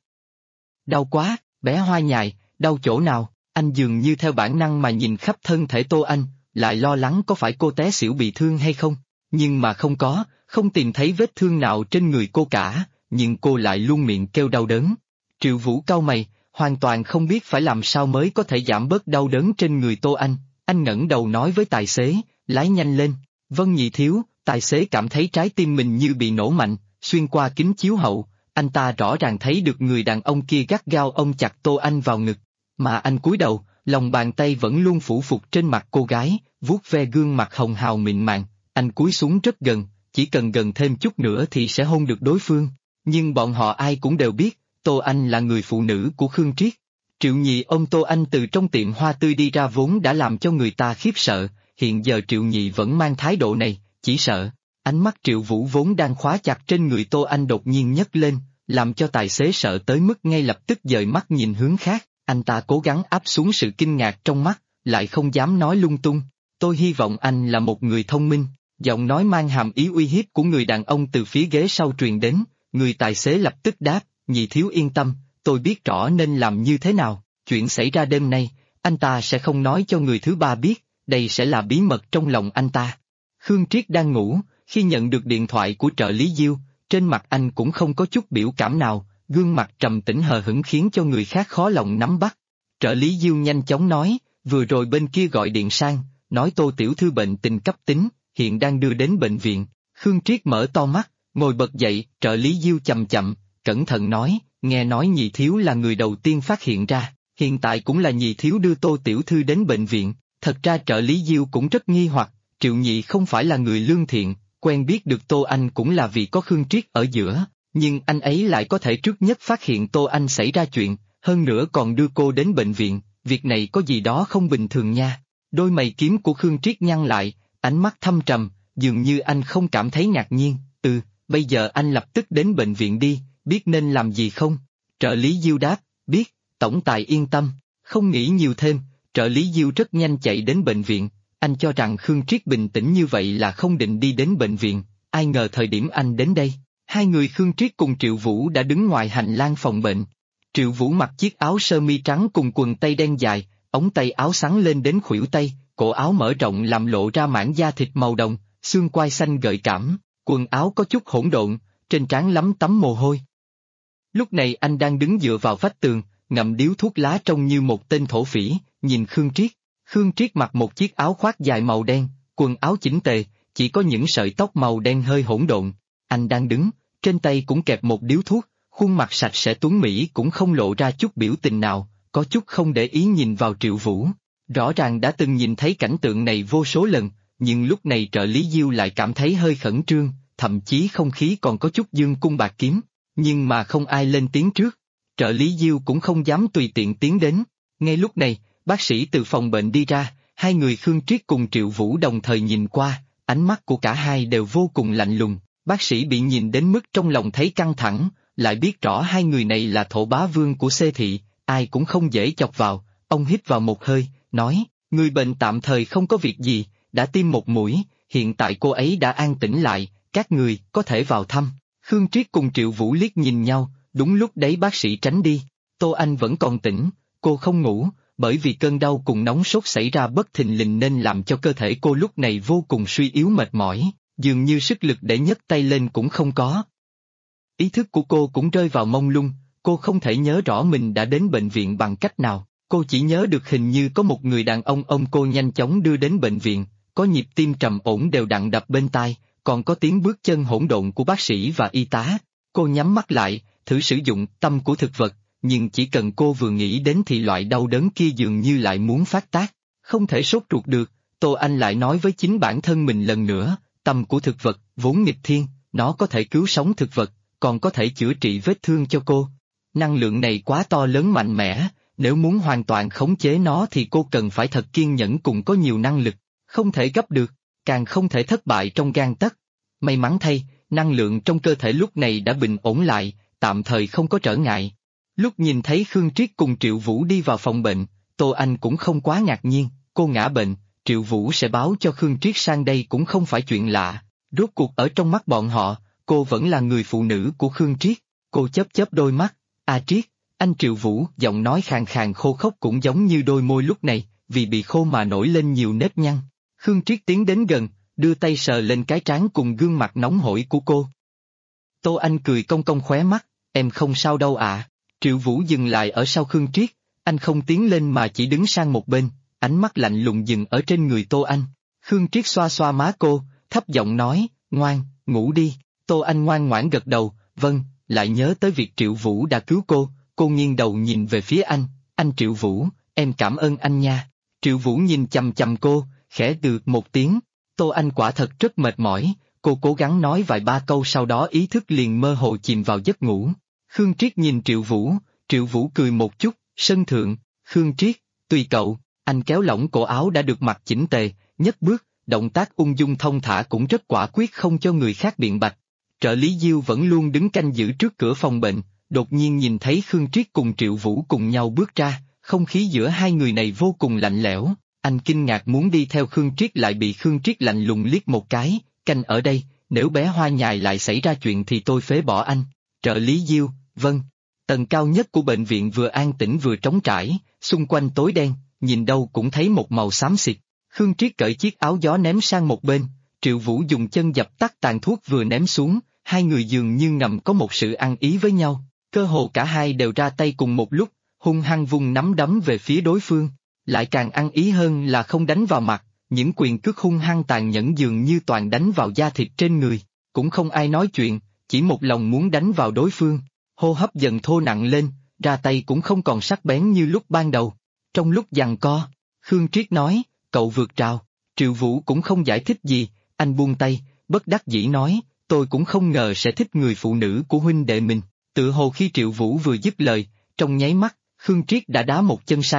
Đau quá, bé Hoa Nhài, đau chỗ nào? Anh dường như theo bản năng mà nhìn khắp thân thể Tô Anh, lại lo lắng có phải cô té xỉu bị thương hay không, nhưng mà không có, không tìm thấy vết thương nào trên người cô cả, nhưng cô lại luôn miệng kêu đau đớn. Triệu Vũ cau mày, hoàn toàn không biết phải làm sao mới có thể giảm bớt đau đớn trên người Tô Anh ngẩng đầu nói với tài xế, lái nhanh lên. Vâng Nhị thiếu. Tài xế cảm thấy trái tim mình như bị nổ mạnh, xuyên qua kính chiếu hậu, anh ta rõ ràng thấy được người đàn ông kia gắt gao ôm chặt Tô Anh vào ngực, mà anh cúi đầu, lòng bàn tay vẫn luôn phủ phục trên mặt cô gái, vuốt ve gương mặt hồng hào mịn màng, anh cúi xuống rất gần, chỉ cần gần thêm chút nữa thì sẽ hôn được đối phương, nhưng bọn họ ai cũng đều biết, Tô Anh là người phụ nữ của Khương Triết. Triệu Nhị ôm Tô Anh từ trong tiệm hoa tươi đi ra vốn đã làm cho người ta khiếp sợ, hiện giờ Triệu Nhị vẫn mang thái độ này. Chỉ sợ, ánh mắt Triệu Vũ vốn đang khóa chặt trên người Tô Anh đột nhiên nhấc lên, làm cho tài xế sợ tới mức ngay lập tức dời mắt nhìn hướng khác, anh ta cố gắng áp xuống sự kinh ngạc trong mắt, lại không dám nói lung tung. Tôi hy vọng anh là một người thông minh, giọng nói mang hàm ý uy hiếp của người đàn ông từ phía ghế sau truyền đến, người tài xế lập tức đáp, Nhị thiếu yên tâm, tôi biết rõ nên làm như thế nào, chuyện xảy ra đêm nay, anh ta sẽ không nói cho người thứ ba biết, đây sẽ là bí mật trong lòng anh ta. Khương Triết đang ngủ, khi nhận được điện thoại của trợ lý Diêu, trên mặt anh cũng không có chút biểu cảm nào, gương mặt trầm tĩnh hờ hững khiến cho người khác khó lòng nắm bắt. Trợ lý Diêu nhanh chóng nói, vừa rồi bên kia gọi điện sang, nói Tô tiểu thư bệnh tình cấp tính, hiện đang đưa đến bệnh viện. Khương Triết mở to mắt, ngồi bật dậy, trợ lý Diêu chậm chậm, cẩn thận nói, nghe nói Nhị thiếu là người đầu tiên phát hiện ra, hiện tại cũng là Nhị thiếu đưa Tô tiểu thư đến bệnh viện. Thật ra trợ lý Diêu cũng rất nghi hoặc, Triệu Nhị không phải là người lương thiện, quen biết được Tô Anh cũng là vì có Khương Triết ở giữa, nhưng anh ấy lại có thể trước nhất phát hiện Tô Anh xảy ra chuyện, hơn nữa còn đưa cô đến bệnh viện, việc này có gì đó không bình thường nha. Đôi mày kiếm của Khương Triết nhăn lại, ánh mắt thâm trầm, dường như anh không cảm thấy ngạc nhiên. Bây giờ anh lập tức đến bệnh viện đi, biết nên làm gì không? Trợ lý Diêu đáp, biết, tổng tài yên tâm, không nghĩ nhiều thêm, trợ lý Diêu rất nhanh chạy đến bệnh viện. Anh cho rằng Khương Triết bình tĩnh như vậy là không định đi đến bệnh viện, ai ngờ thời điểm anh đến đây, hai người Khương Triết cùng Triệu Vũ đã đứng ngoài hành lang phòng bệnh. Triệu Vũ mặc chiếc áo sơ mi trắng cùng quần tây đen dài, ống tay áo xắn lên đến khuỷu tay, cổ áo mở rộng làm lộ ra mảng da thịt màu đồng, xương quai xanh gợi cảm, quần áo có chút hỗn độn, trên trán lấm tấm mồ hôi. Lúc này anh đang đứng dựa vào vách tường, ngậm điếu thuốc lá trông như một tên thổ phỉ, nhìn Khương Triết. Khương Triết mặc một chiếc áo khoác dài màu đen, quần áo chỉnh tề, chỉ có những sợi tóc màu đen hơi hỗn độn. Anh đang đứng, trên tay cũng kẹp một điếu thuốc, khuôn mặt sạch sẽ tuấn mỹ cũng không lộ ra chút biểu tình nào, có chút không để ý nhìn vào Triệu Vũ. Rõ ràng đã từng nhìn thấy cảnh tượng này vô số lần, nhưng lúc này trợ lý Diêu lại cảm thấy hơi khẩn trương, thậm chí không khí còn có chút dương cung bạc kiếm, nhưng mà không ai lên tiếng trước. Trợ lý Diêu cũng không dám tùy tiện tiến đến. Ngay lúc này, bác sĩ từ phòng bệnh đi ra, hai người Khương Triết cùng Triệu Vũ đồng thời nhìn qua, ánh mắt của cả hai đều vô cùng lạnh lùng. Bác sĩ bị nhìn đến mức trong lòng thấy căng thẳng, lại biết rõ hai người này là thổ bá vương của Xê thị, ai cũng không dễ chọc vào. Ông hít vào một hơi, nói, người bệnh tạm thời không có việc gì, đã tiêm một mũi, hiện tại cô ấy đã an tĩnh lại, các người có thể vào thăm. Khương Triết cùng Triệu Vũ liếc nhìn nhau, đúng lúc đấy bác sĩ tránh đi. Tô Anh vẫn còn tỉnh, cô không ngủ, bởi vì cơn đau cùng nóng sốt xảy ra bất thình lình nên làm cho cơ thể cô lúc này vô cùng suy yếu mệt mỏi, dường như sức lực để nhấc tay lên cũng không có. Ý thức của cô cũng rơi vào mông lung, cô không thể nhớ rõ mình đã đến bệnh viện bằng cách nào, cô chỉ nhớ được hình như có một người đàn ông ôm cô nhanh chóng đưa đến bệnh viện, có nhịp tim trầm ổn đều đặn đập bên tai, còn có tiếng bước chân hỗn độn của bác sĩ và y tá. Cô nhắm mắt lại, thử sử dụng tâm của thực vật, nhưng chỉ cần cô vừa nghĩ đến thì loại đau đớn kia dường như lại muốn phát tác, không thể sốt ruột được. Tô Anh lại nói với chính bản thân mình lần nữa, tâm của thực vật, vốn nghịch thiên, nó có thể cứu sống thực vật, còn có thể chữa trị vết thương cho cô. Năng lượng này quá to lớn mạnh mẽ, nếu muốn hoàn toàn khống chế nó thì cô cần phải thật kiên nhẫn cùng có nhiều năng lực, không thể gấp được, càng không thể thất bại trong gang tấc. May mắn thay, năng lượng trong cơ thể lúc này đã bình ổn lại, tạm thời không có trở ngại. Lúc nhìn thấy Khương Triết cùng Triệu Vũ đi vào phòng bệnh, Tô Anh cũng không quá ngạc nhiên, cô ngã bệnh, Triệu Vũ sẽ báo cho Khương Triết sang đây cũng không phải chuyện lạ, rốt cuộc ở trong mắt bọn họ, cô vẫn là người phụ nữ của Khương Triết. Cô chớp chớp đôi mắt, Triết, anh Triệu Vũ, giọng nói khàn khàn khô khốc cũng giống như đôi môi lúc này, vì bị khô mà nổi lên nhiều nếp nhăn. Khương Triết tiến đến gần, đưa tay sờ lên cái trán cùng gương mặt nóng hổi của cô. Tô Anh cười cong cong khóe mắt, em không sao đâu ạ. Triệu Vũ dừng lại ở sau Khương Triết, anh không tiến lên mà chỉ đứng sang một bên, ánh mắt lạnh lùng dừng ở trên người Tô Anh. Khương Triết xoa xoa má cô, thấp giọng nói, ngoan, ngủ đi. Tô Anh ngoan ngoãn gật đầu, vâng, lại nhớ tới việc Triệu Vũ đã cứu cô nghiêng đầu nhìn về phía anh Triệu Vũ, em cảm ơn anh nha. Triệu Vũ nhìn chằm chằm cô, khẽ được một tiếng. Tô Anh quả thật rất mệt mỏi, cô cố gắng nói vài ba câu sau đó ý thức liền mơ hồ chìm vào giấc ngủ. Khương Triết nhìn Triệu Vũ cười một chút, sân thượng, Khương Triết, tùy cậu. Anh kéo lỏng cổ áo đã được mặc chỉnh tề, nhấc bước, động tác ung dung thông thả cũng rất quả quyết không cho người khác biện bạch. Trợ lý Diêu vẫn luôn đứng canh giữ trước cửa phòng bệnh, đột nhiên nhìn thấy Khương Triết cùng Triệu Vũ cùng nhau bước ra, không khí giữa hai người này vô cùng lạnh lẽo. Anh kinh ngạc muốn đi theo Khương Triết lại bị Khương Triết lạnh lùng liếc một cái, canh ở đây, nếu bé Hoa Nhài lại xảy ra chuyện thì tôi phế bỏ anh. Trợ lý Diêu, vâng. Tầng cao nhất của bệnh viện vừa an tĩnh vừa trống trải, xung quanh tối đen, nhìn đâu cũng thấy một màu xám xịt. Khương Triết cởi chiếc áo gió ném sang một bên, Triệu Vũ dùng chân dập tắt tàn thuốc vừa ném xuống, hai người dường như ngầm có một sự ăn ý với nhau, cơ hồ cả hai đều ra tay cùng một lúc, hung hăng vung nắm đấm về phía đối phương. Lại càng ăn ý hơn là không đánh vào mặt, những quyền cước hung hăng tàn nhẫn dường như toàn đánh vào da thịt trên người, cũng không ai nói chuyện, chỉ một lòng muốn đánh vào đối phương. Hô hấp dần thô nặng lên, ra tay cũng không còn sắc bén như lúc ban đầu. Trong lúc giằng co, Khương Triết nói, cậu vượt rào. Triệu Vũ cũng không giải thích gì, anh buông tay, bất đắc dĩ nói, tôi cũng không ngờ sẽ thích người phụ nữ của huynh đệ mình. Tự hồ khi Triệu Vũ vừa dứt lời, trong nháy mắt, Khương Triết đã đá một chân sang,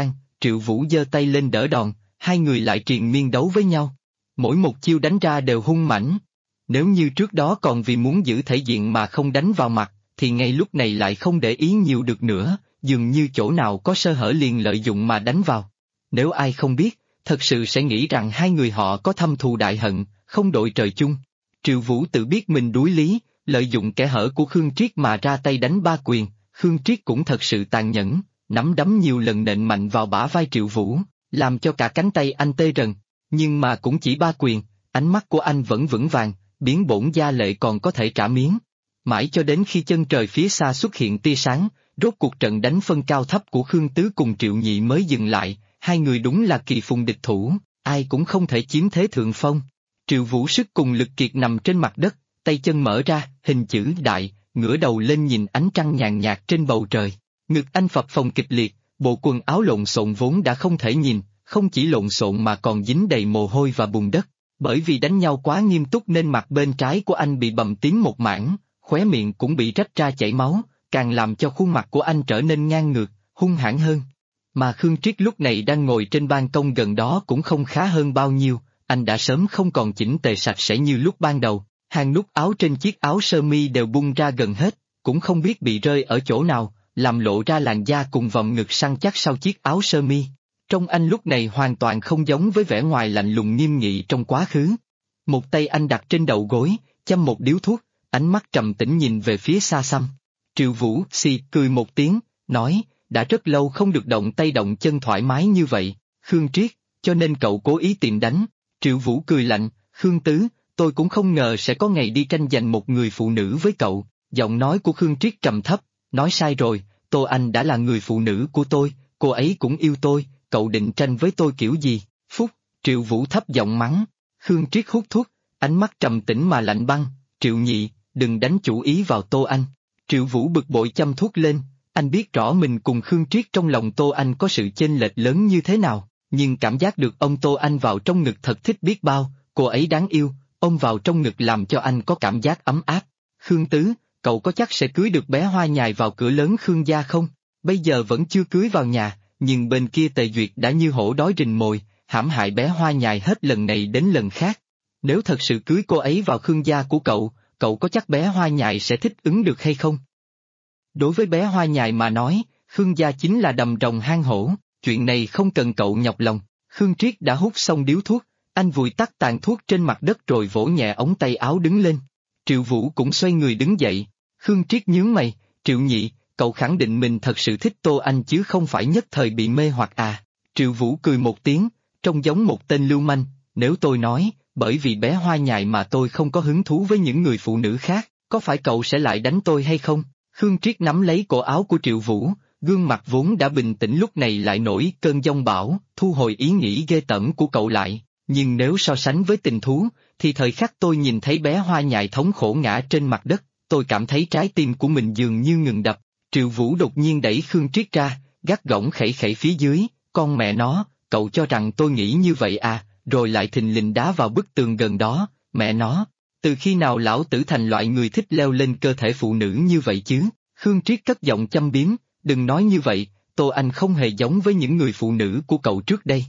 Triệu Vũ giơ tay lên đỡ đòn, hai người lại triền miên đấu với nhau. Mỗi một chiêu đánh ra đều hung mãnh. Nếu như trước đó còn vì muốn giữ thể diện mà không đánh vào mặt, thì ngay lúc này lại không để ý nhiều được nữa, dường như chỗ nào có sơ hở liền lợi dụng mà đánh vào. Nếu ai không biết, thật sự sẽ nghĩ rằng hai người họ có thâm thù đại hận, không đội trời chung. Triệu Vũ tự biết mình đuối lý, lợi dụng kẽ hở của Khương Triết mà ra tay đánh ba quyền, Khương Triết cũng thật sự tàn nhẫn, nắm đấm nhiều lần nện mạnh vào bả vai Triệu Vũ, làm cho cả cánh tay anh tê rần, nhưng mà cũng chỉ ba quyền, ánh mắt của anh vẫn vững vàng, biến bổn gia lệ còn có thể trả miếng. Mãi cho đến khi chân trời phía xa xuất hiện tia sáng, rốt cuộc trận đánh phân cao thấp của Khương Tứ cùng Triệu Nhị mới dừng lại, hai người đúng là kỳ phùng địch thủ, ai cũng không thể chiếm thế thượng phong. Triệu Vũ sức cùng lực kiệt nằm trên mặt đất, tay chân mở ra, hình chữ đại, ngửa đầu lên nhìn ánh trăng nhàn nhạt trên bầu trời. Ngực anh phập phồng kịch liệt, bộ quần áo lộn xộn vốn đã không thể nhìn, không chỉ lộn xộn mà còn dính đầy mồ hôi và bùn đất. Bởi vì đánh nhau quá nghiêm túc nên mặt bên trái của anh bị bầm tím một mảng, khóe miệng cũng bị rách ra chảy máu, càng làm cho khuôn mặt của anh trở nên ngang ngược, hung hãn hơn. Mà Khương Triết lúc này đang ngồi trên ban công gần đó cũng không khá hơn bao nhiêu, anh đã sớm không còn chỉnh tề sạch sẽ như lúc ban đầu, hàng nút áo trên chiếc áo sơ mi đều bung ra gần hết, cũng không biết bị rơi ở chỗ nào, làm lộ ra làn da cùng vòng ngực săn chắc sau chiếc áo sơ mi. Trông anh lúc này hoàn toàn không giống với vẻ ngoài lạnh lùng nghiêm nghị trong quá khứ. Một tay anh đặt trên đầu gối, châm một điếu thuốc, ánh mắt trầm tĩnh nhìn về phía xa xăm. Triệu Vũ cười một tiếng, nói, đã rất lâu không được động tay động chân thoải mái như vậy, Khương Triết, cho nên cậu cố ý tìm đánh. Triệu Vũ cười lạnh, Khương Tứ, tôi cũng không ngờ sẽ có ngày đi tranh giành một người phụ nữ với cậu. Giọng nói của Khương Triết trầm thấp, nói sai rồi, Tô Anh đã là người phụ nữ của tôi, cô ấy cũng yêu tôi, cậu định tranh với tôi kiểu gì? Phúc, Triệu Vũ thấp giọng mắng. Khương Triết hút thuốc, ánh mắt trầm tĩnh mà lạnh băng, Triệu Nhị, đừng đánh chủ ý vào Tô Anh. Triệu Vũ bực bội châm thuốc lên, anh biết rõ mình cùng Khương Triết trong lòng Tô Anh có sự chênh lệch lớn như thế nào, nhưng cảm giác được ông Tô Anh vào trong ngực thật thích biết bao, cô ấy đáng yêu, ôm vào trong ngực làm cho anh có cảm giác ấm áp. Khương Tứ, cậu có chắc sẽ cưới được bé Hoa Nhài vào cửa lớn Khương gia không? Bây giờ vẫn chưa cưới vào nhà, nhưng bên kia Tề Duyệt đã như hổ đói rình mồi, hãm hại bé Hoa Nhài hết lần này đến lần khác. Nếu thật sự cưới cô ấy vào Khương gia của cậu, cậu có chắc bé Hoa Nhài sẽ thích ứng được hay không? Đối với bé Hoa Nhài mà nói, Khương gia chính là đầm rồng hang hổ, chuyện này không cần cậu nhọc lòng. Khương Triết đã hút xong điếu thuốc, anh vùi tắt tàn thuốc trên mặt đất rồi vỗ nhẹ ống tay áo đứng lên. Triệu Vũ cũng xoay người đứng dậy. Khương Triết nhướng mày, Triệu Nhị, cậu khẳng định mình thật sự thích Tô Anh chứ không phải nhất thời bị mê hoặc à? Triệu Vũ cười một tiếng, trông giống một tên lưu manh, nếu tôi nói, bởi vì bé Hoa Nhài mà tôi không có hứng thú với những người phụ nữ khác, có phải cậu sẽ lại đánh tôi hay không? Khương Triết nắm lấy cổ áo của Triệu Vũ, gương mặt vốn đã bình tĩnh lúc này lại nổi cơn giông bão, thu hồi ý nghĩ ghê tởm của cậu lại, nhưng nếu so sánh với tình thú, thì thời khắc tôi nhìn thấy bé Hoa Nhài thống khổ ngã trên mặt đất, tôi cảm thấy trái tim của mình dường như ngừng đập. Triệu Vũ đột nhiên đẩy Khương Triết ra, gắt gỏng khẩy khẩy phía dưới, con mẹ nó, cậu cho rằng tôi nghĩ như vậy à, rồi lại thình lình đá vào bức tường gần đó, mẹ nó, từ khi nào lão tử thành loại người thích leo lên cơ thể phụ nữ như vậy chứ? Khương Triết cất giọng châm biếm, đừng nói như vậy, Tô Anh không hề giống với những người phụ nữ của cậu trước đây.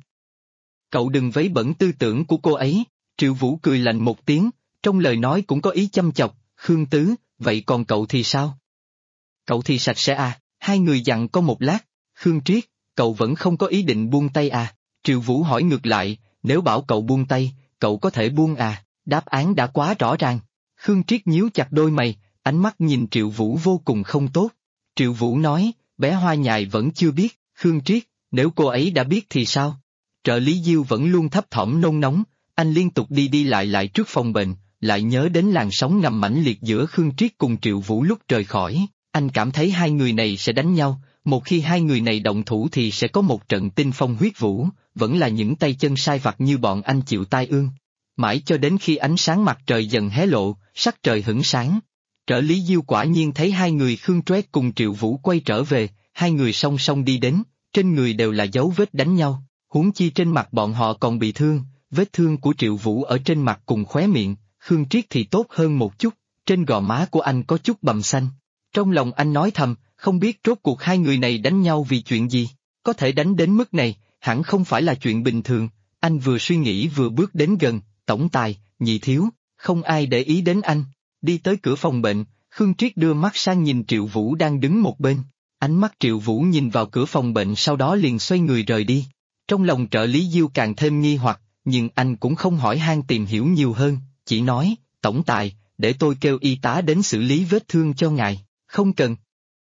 Cậu đừng vấy bẩn tư tưởng của cô ấy. Triệu Vũ cười lạnh một tiếng, trong lời nói cũng có ý châm chọc, Khương Tứ, vậy còn cậu thì sao? Cậu thì sạch sẽ à? Hai người dặn có một lát. Khương Triết, cậu vẫn không có ý định buông tay à? Triệu Vũ hỏi ngược lại, nếu bảo cậu buông tay, cậu có thể buông à? Đáp án đã quá rõ ràng. Khương Triết nhíu chặt đôi mày, ánh mắt nhìn Triệu Vũ vô cùng không tốt. Triệu Vũ nói, bé Hoa Nhài vẫn chưa biết. Khương Triết, nếu cô ấy đã biết thì sao? Trợ lý Diêu vẫn luôn thấp thỏm nôn nóng, anh liên tục đi đi lại trước phòng bệnh, lại nhớ đến làn sóng ngầm mãnh liệt giữa Khương Triết cùng Triệu Vũ lúc rời khỏi, anh cảm thấy hai người này sẽ đánh nhau, một khi hai người này động thủ thì sẽ có một trận tinh phong huyết vũ, vẫn là những tay chân sai vặt như bọn anh chịu tai ương. Mãi cho đến khi ánh sáng mặt trời dần hé lộ, sắc trời hửng sáng. Trợ lý Diêu quả nhiên thấy hai người Khương Triết cùng Triệu Vũ quay trở về, hai người song song đi đến, trên người đều là dấu vết đánh nhau, huống chi trên mặt bọn họ còn bị thương, vết thương của Triệu Vũ ở trên mặt cùng khóe miệng, Khương Triết thì tốt hơn một chút, trên gò má của anh có chút bầm xanh. Trong lòng anh nói thầm, không biết rốt cuộc hai người này đánh nhau vì chuyện gì, có thể đánh đến mức này, hẳn không phải là chuyện bình thường, anh vừa suy nghĩ vừa bước đến gần, tổng tài, nhị thiếu, không ai để ý đến anh. Đi tới cửa phòng bệnh, Khương Triết đưa mắt sang nhìn Triệu Vũ đang đứng một bên. Ánh mắt Triệu Vũ nhìn vào cửa phòng bệnh sau đó liền xoay người rời đi. Trong lòng trợ lý Diêu càng thêm nghi hoặc, nhưng anh cũng không hỏi han tìm hiểu nhiều hơn, chỉ nói, tổng tài, để tôi kêu y tá đến xử lý vết thương cho ngài, không cần.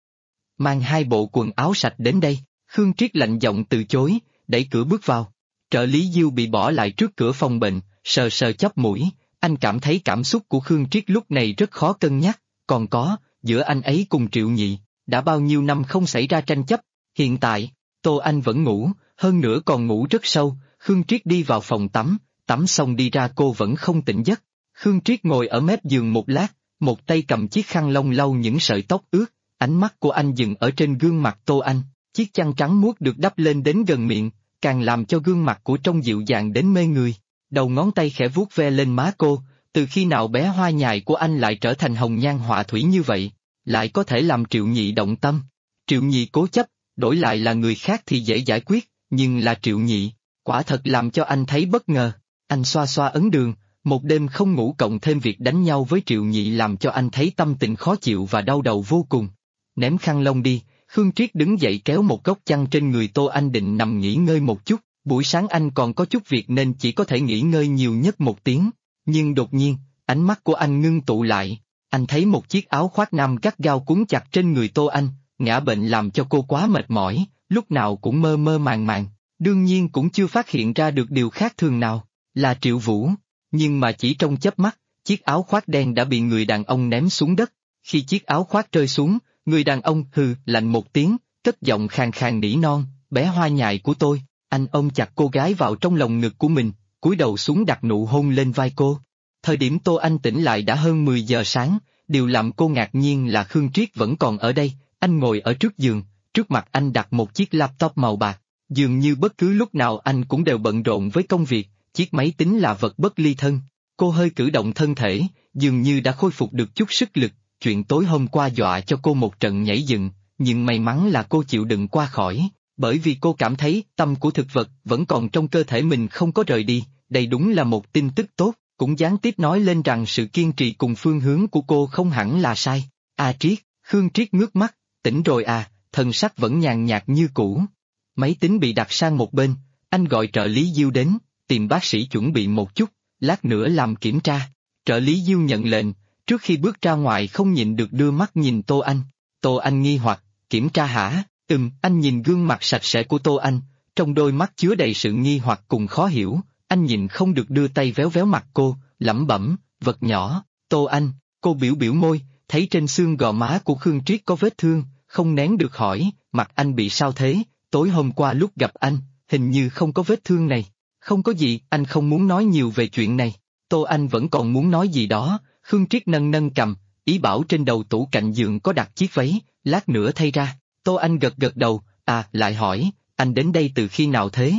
Mang 2 bộ quần áo sạch đến đây, Khương Triết lạnh giọng từ chối, đẩy cửa bước vào. Trợ lý Diêu bị bỏ lại trước cửa phòng bệnh, sờ sờ chóp mũi, anh cảm thấy cảm xúc của Khương Triết lúc này rất khó cân nhắc, còn có, giữa anh ấy cùng Triệu Nhị, đã bao nhiêu năm không xảy ra tranh chấp, hiện tại, Tô Anh vẫn ngủ, hơn nữa còn ngủ rất sâu, Khương Triết đi vào phòng tắm, tắm xong đi ra cô vẫn không tỉnh giấc. Khương Triết ngồi ở mép giường một lát, một tay cầm chiếc khăn lông lau những sợi tóc ướt, ánh mắt của anh dừng ở trên gương mặt Tô Anh, chiếc chăn trắng muốt được đắp lên đến gần miệng, càng làm cho gương mặt của trông dịu dàng đến mê người. Đầu ngón tay khẽ vuốt ve lên má cô, từ khi nào bé hoa nhài của anh lại trở thành hồng nhan họa thủy như vậy, lại có thể làm Triệu Nhị động tâm. Triệu Nhị cố chấp, đổi lại là người khác thì dễ giải quyết, nhưng là Triệu Nhị, quả thật làm cho anh thấy bất ngờ. Anh xoa xoa ấn đường, một đêm không ngủ cộng thêm việc đánh nhau với Triệu Nhị làm cho anh thấy tâm tình khó chịu và đau đầu vô cùng. Ném khăn lông đi, Khương Triết đứng dậy kéo một góc chăn trên người Tô Anh định nằm nghỉ ngơi một chút, buổi sáng anh còn có chút việc nên chỉ có thể nghỉ ngơi nhiều nhất 1 tiếng. Nhưng đột nhiên, ánh mắt của anh ngưng tụ lại, anh thấy một chiếc áo khoác nam gắt gao quấn chặt trên người Tô Anh, ngã bệnh làm cho cô quá mệt mỏi, lúc nào cũng mơ mơ màng màng, đương nhiên cũng chưa phát hiện ra được điều khác thường nào, là Triệu Vũ, nhưng mà chỉ trong chớp mắt, chiếc áo khoác đen đã bị người đàn ông ném xuống đất, khi chiếc áo khoác rơi xuống, người đàn ông hừ lạnh một tiếng, cất giọng khàn khàn nỉ non, bé hoa nhài của tôi, anh ôm chặt cô gái vào trong lòng ngực của mình, cúi đầu xuống đặt nụ hôn lên vai cô. Thời điểm Tô Anh tỉnh lại đã hơn 10 giờ sáng, điều làm cô ngạc nhiên là Khương Triết vẫn còn ở đây, anh ngồi ở trước giường, trước mặt anh đặt một chiếc laptop màu bạc, dường như bất cứ lúc nào anh cũng đều bận rộn với công việc, chiếc máy tính là vật bất ly thân. Cô hơi cử động thân thể, dường như đã khôi phục được chút sức lực, chuyện tối hôm qua dọa cho cô một trận nhảy dựng, nhưng may mắn là cô chịu đựng qua khỏi, bởi vì cô cảm thấy tâm của thực vật vẫn còn trong cơ thể mình không có rời đi, đây đúng là một tin tức tốt, cũng gián tiếp nói lên rằng sự kiên trì cùng phương hướng của cô không hẳn là sai. Triết, Khương Triết ngước mắt, tỉnh rồi à, thần sắc vẫn nhàn nhạt như cũ. Máy tính bị đặt sang một bên, anh gọi trợ lý Diêu đến, tìm bác sĩ chuẩn bị một chút, lát nữa làm kiểm tra. Trợ lý Diêu nhận lệnh, trước khi bước ra ngoài không nhịn được đưa mắt nhìn Tô Anh. Tô Anh nghi hoặc, kiểm tra hả? Anh nhìn gương mặt sạch sẽ của Tô Anh, trong đôi mắt chứa đầy sự nghi hoặc cùng khó hiểu, anh nhìn không được đưa tay véo véo mặt cô, lẩm bẩm, vật nhỏ, Tô Anh, cô biểu biểu môi, thấy trên xương gò má của Khương Triết có vết thương, không nén được hỏi, mặt anh bị sao thế, tối hôm qua lúc gặp anh, hình như không có vết thương này. Không có gì, anh không muốn nói nhiều về chuyện này. Tô Anh vẫn còn muốn nói gì đó, Khương Triết nâng nâng cầm, ý bảo trên đầu tủ cạnh giường có đặt chiếc váy, lát nữa thay ra. Tô Anh gật gật đầu, lại hỏi, anh đến đây từ khi nào thế?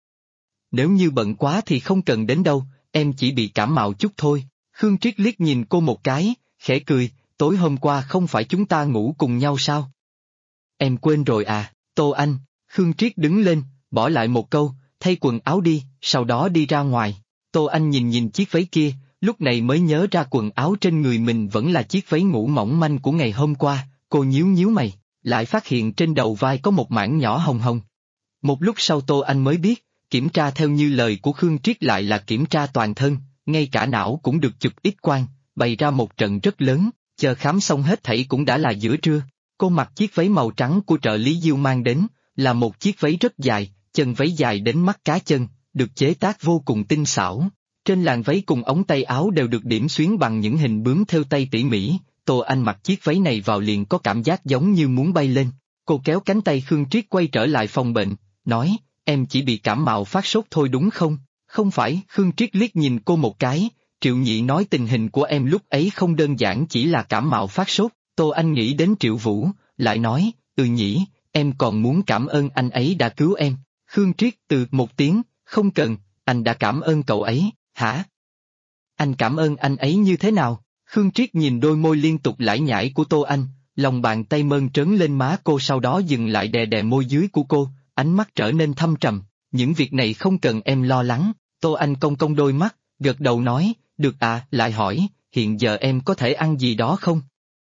Nếu như bận quá thì không cần đến đâu, em chỉ bị cảm mạo chút thôi. Khương Triết liếc nhìn cô một cái, khẽ cười, tối hôm qua không phải chúng ta ngủ cùng nhau sao? Em quên rồi à, Tô Anh, Khương Triết đứng lên, bỏ lại một câu, thay quần áo đi, sau đó đi ra ngoài. Tô Anh nhìn nhìn chiếc váy kia, lúc này mới nhớ ra quần áo trên người mình vẫn là chiếc váy ngủ mỏng manh của ngày hôm qua, cô nhíu nhíu mày, lại phát hiện trên đầu vai có một mảng nhỏ hồng hồng. Một lúc sau Tô Anh mới biết, kiểm tra theo như lời của Khương Triết lại là kiểm tra toàn thân, ngay cả não cũng được chụp X-quang, bày ra một trận rất lớn, chờ khám xong hết thảy cũng đã là giữa trưa. Cô mặc chiếc váy màu trắng của trợ lý Diêu mang đến, là một chiếc váy rất dài, chân váy dài đến mắt cá chân, được chế tác vô cùng tinh xảo. Trên làn váy cùng ống tay áo đều được điểm xuyến bằng những hình bướm thêu tay tỉ mỉ, Tô Anh mặc chiếc váy này vào liền có cảm giác giống như muốn bay lên. Cô kéo cánh tay Khương Triết quay trở lại phòng bệnh, nói, em chỉ bị cảm mạo phát sốt thôi đúng không? Không phải, Khương Triết liếc nhìn cô một cái, Triệu Nhị nói tình hình của em lúc ấy không đơn giản chỉ là cảm mạo phát sốt, Tô Anh nghĩ đến Triệu Vũ, lại nói, nhỉ, em còn muốn cảm ơn anh ấy đã cứu em. Khương Triết từ một tiếng, không cần, anh đã cảm ơn cậu ấy, hả? Anh cảm ơn anh ấy như thế nào? Khương Triết nhìn đôi môi liên tục lải nhải của Tô Anh, lòng bàn tay mơn trớn lên má cô sau đó dừng lại đè đè môi dưới của cô, ánh mắt trở nên thâm trầm. những việc này không cần em lo lắng. Tô Anh cong cong đôi mắt, gật đầu nói, được à, lại hỏi, hiện giờ em có thể ăn gì đó không?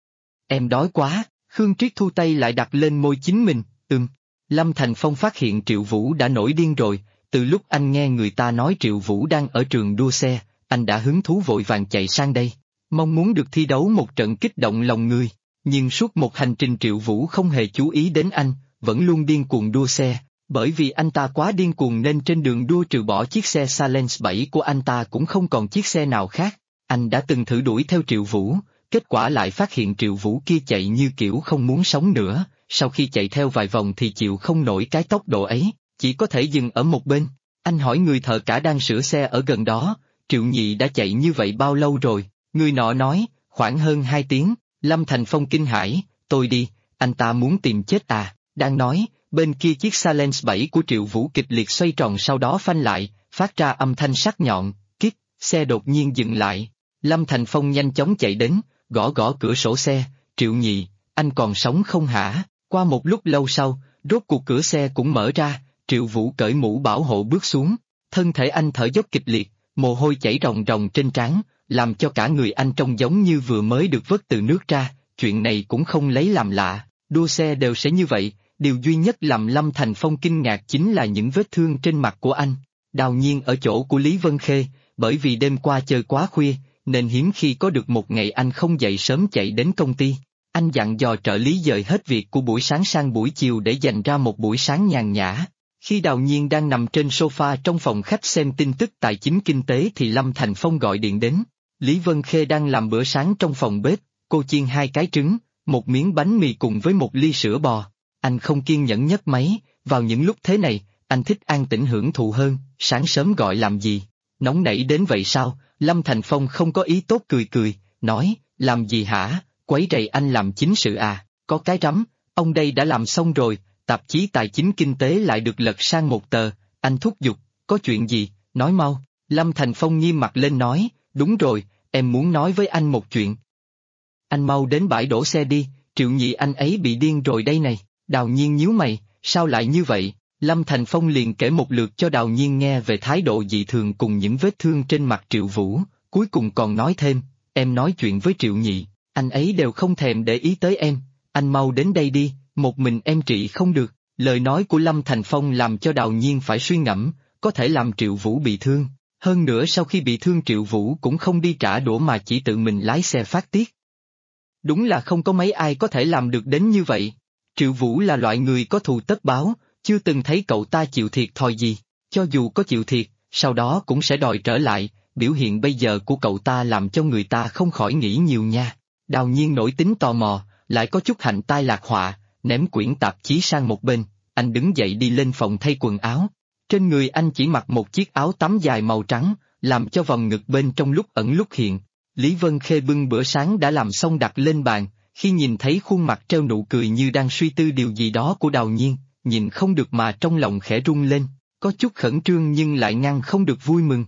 Em đói quá. Khương Triết thu tay lại đặt lên môi chính mình, Lâm Thành Phong phát hiện Triệu Vũ đã nổi điên rồi, từ lúc anh nghe người ta nói Triệu Vũ đang ở trường đua xe, anh đã hứng thú vội vàng chạy sang đây, mong muốn được thi đấu một trận kích động lòng người, nhưng suốt một hành trình Triệu Vũ không hề chú ý đến anh, vẫn luôn điên cuồng đua xe, bởi vì anh ta quá điên cuồng nên trên đường đua trừ bỏ chiếc xe Silence 7 của anh ta cũng không còn chiếc xe nào khác, anh đã từng thử đuổi theo Triệu Vũ. Kết quả lại phát hiện Triệu Vũ kia chạy như kiểu không muốn sống nữa, sau khi chạy theo vài vòng thì chịu không nổi cái tốc độ ấy, chỉ có thể dừng ở một bên. Anh hỏi người thợ cả đang sửa xe ở gần đó, Triệu Nhị đã chạy như vậy bao lâu rồi? Người nọ nói, khoảng hơn 2 tiếng, Lâm Thành Phong kinh hãi, tôi đi, anh ta muốn tìm chết à, đang nói, bên kia chiếc Silence 7 của Triệu Vũ kịch liệt xoay tròn sau đó phanh lại, phát ra âm thanh sắc nhọn, kít, xe đột nhiên dừng lại. Lâm Thành Phong nhanh chóng chạy đến, gõ gõ cửa sổ xe, Triệu Nhị, anh còn sống không hả? Qua một lúc lâu sau, rốt cuộc cửa xe cũng mở ra, Triệu Vũ cởi mũ bảo hộ bước xuống, thân thể anh thở dốc kịch liệt, mồ hôi chảy ròng ròng trên trán, làm cho cả người anh trông giống như vừa mới được vớt từ nước ra, chuyện này cũng không lấy làm lạ, đua xe đều sẽ như vậy, điều duy nhất làm Lâm Thành Phong kinh ngạc chính là những vết thương trên mặt của anh. Đào nhiên ở chỗ của Lý Vân Khê, bởi vì đêm qua chơi quá khuya, nên hiếm khi có được một ngày anh không dậy sớm chạy đến công ty. Anh dặn dò trợ lý dời hết việc của buổi sáng sang buổi chiều để dành ra một buổi sáng nhàn nhã. Khi Đào Nhiên đang nằm trên sofa trong phòng khách xem tin tức tài chính kinh tế thì Lâm Thành Phong gọi điện đến. Lý Vân Khê đang làm bữa sáng trong phòng bếp, cô chiên 2 cái trứng, một miếng bánh mì cùng với một ly sữa bò. Anh không kiên nhẫn nhấc máy, vào những lúc thế này, anh thích an tĩnh hưởng thụ hơn, sáng sớm gọi làm gì? Nóng nảy đến vậy sao? Lâm Thành Phong không có ý tốt cười cười, nói, làm gì hả, quấy rầy anh làm chính sự à, có cái rắm, ông đây đã làm xong rồi, tạp chí tài chính kinh tế lại được lật sang một tờ, anh thúc giục, có chuyện gì, nói mau. Lâm Thành Phong nghiêm mặt lên nói, đúng rồi, em muốn nói với anh một chuyện. Anh mau đến bãi đổ xe đi, Triệu Nhị anh ấy bị điên rồi đây này. Đào Nhiên nhíu mày, sao lại như vậy? Lâm Thành Phong liền kể một lượt cho Đào Nhiên nghe về thái độ dị thường cùng những vết thương trên mặt Triệu Vũ, cuối cùng còn nói thêm, em nói chuyện với Triệu Nhị, anh ấy đều không thèm để ý tới em, anh mau đến đây đi, một mình em trị không được. Lời nói của Lâm Thành Phong làm cho Đào Nhiên phải suy ngẫm, có thể làm Triệu Vũ bị thương, hơn nữa sau khi bị thương Triệu Vũ cũng không đi trả đũa mà chỉ tự mình lái xe phát tiết. Đúng là không có mấy ai có thể làm được đến như vậy. Triệu Vũ là loại người có thù tất báo, chưa từng thấy cậu ta chịu thiệt thòi gì, cho dù có chịu thiệt, sau đó cũng sẽ đòi trở lại, biểu hiện bây giờ của cậu ta làm cho người ta không khỏi nghĩ nhiều nha. Đào Nhiên nổi tính tò mò, lại có chút hạnh tai lạc họa, ném quyển tạp chí sang một bên, anh đứng dậy đi lên phòng thay quần áo. Trên người anh chỉ mặc một chiếc áo tắm dài màu trắng, làm cho vòng ngực bên trong lúc ẩn lúc hiện. Lý Vân Khê bưng bữa sáng đã làm xong đặt lên bàn, khi nhìn thấy khuôn mặt treo nụ cười như đang suy tư điều gì đó của Đào Nhiên, nhìn không được mà trong lòng khẽ rung lên, có chút khẩn trương nhưng lại ngăn không được vui mừng.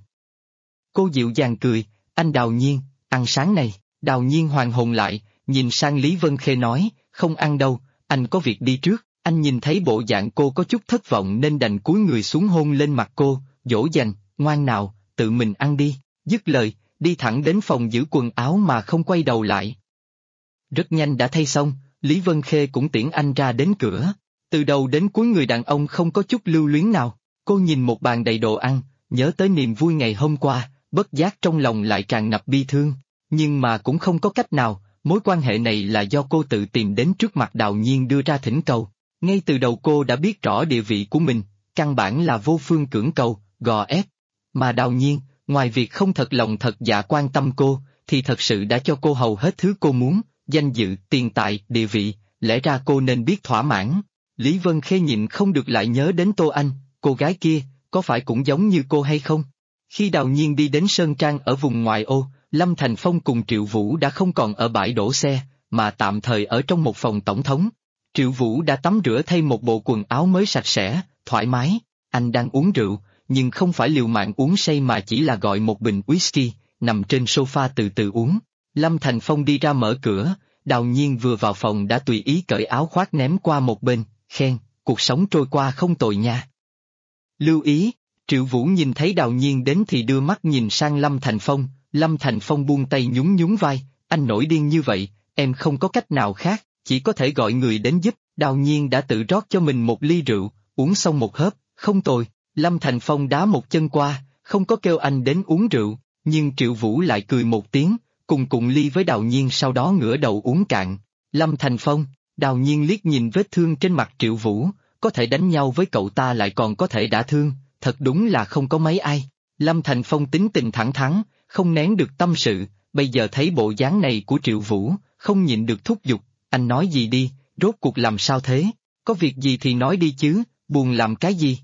Cô dịu dàng cười, anh Đào Nhiên, ăn sáng này. Đào Nhiên hoàn hồn lại, nhìn sang Lý Vân Khê nói, không ăn đâu, anh có việc đi trước. Anh nhìn thấy bộ dạng cô có chút thất vọng nên đành cúi người xuống hôn lên mặt cô, dỗ dành, ngoan nào, tự mình ăn đi. Dứt lời, đi thẳng đến phòng giữ quần áo mà không quay đầu lại. Rất nhanh đã thay xong, Lý Vân Khê cũng tiễn anh ra đến cửa. Từ đầu đến cuối người đàn ông không có chút lưu luyến nào. Cô nhìn một bàn đầy đồ ăn, nhớ tới niềm vui ngày hôm qua, bất giác trong lòng lại tràn ngập bi thương. Nhưng mà cũng không có cách nào, mối quan hệ này là do cô tự tìm đến trước mặt Đào Nhiên đưa ra thỉnh cầu. Ngay từ đầu cô đã biết rõ địa vị của mình, căn bản là vô phương cưỡng cầu, gò ép. Mà Đào Nhiên, ngoài việc không thật lòng thật dạ quan tâm cô, thì thật sự đã cho cô hầu hết thứ cô muốn, danh dự, tiền tài, địa vị, lẽ ra cô nên biết thỏa mãn. Lý Vân Khê nhịn không được lại nhớ đến Tô Anh, cô gái kia, có phải cũng giống như cô hay không? Khi Đào Nhiên đi đến Sơn Trang ở vùng ngoại ô, Lâm Thành Phong cùng Triệu Vũ đã không còn ở bãi đổ xe, mà tạm thời ở trong một phòng tổng thống. Triệu Vũ đã tắm rửa thay một bộ quần áo mới sạch sẽ, thoải mái, anh đang uống rượu, nhưng không phải liều mạng uống say mà chỉ là gọi một bình whisky, nằm trên sofa từ từ uống. Lâm Thành Phong đi ra mở cửa, Đào Nhiên vừa vào phòng đã tùy ý cởi áo khoác ném qua một bên, khen, cuộc sống trôi qua không tồi nha. Lưu ý, Triệu Vũ nhìn thấy Đào Nhiên đến thì đưa mắt nhìn sang Lâm Thành Phong buông tay nhún nhún vai, anh nổi điên như vậy, em không có cách nào khác, chỉ có thể gọi người đến giúp. Đào Nhiên đã tự rót cho mình một ly rượu, uống xong một hớp, không tồi. Lâm Thành Phong đá một chân qua, không có kêu anh đến uống rượu, nhưng Triệu Vũ lại cười một tiếng, cùng ly với Đào Nhiên sau đó ngửa đầu uống cạn. Lâm Thành Phong, Đào Nhiên liếc nhìn vết thương trên mặt Triệu Vũ, có thể đánh nhau với cậu ta lại còn có thể đả thương, thật đúng là không có mấy ai. Lâm Thành Phong tính tình thẳng thắn, không nén được tâm sự, bây giờ thấy bộ dáng này của Triệu Vũ, không nhịn được thúc giục, anh nói gì đi, rốt cuộc làm sao thế, có việc gì thì nói đi chứ, buồn làm cái gì.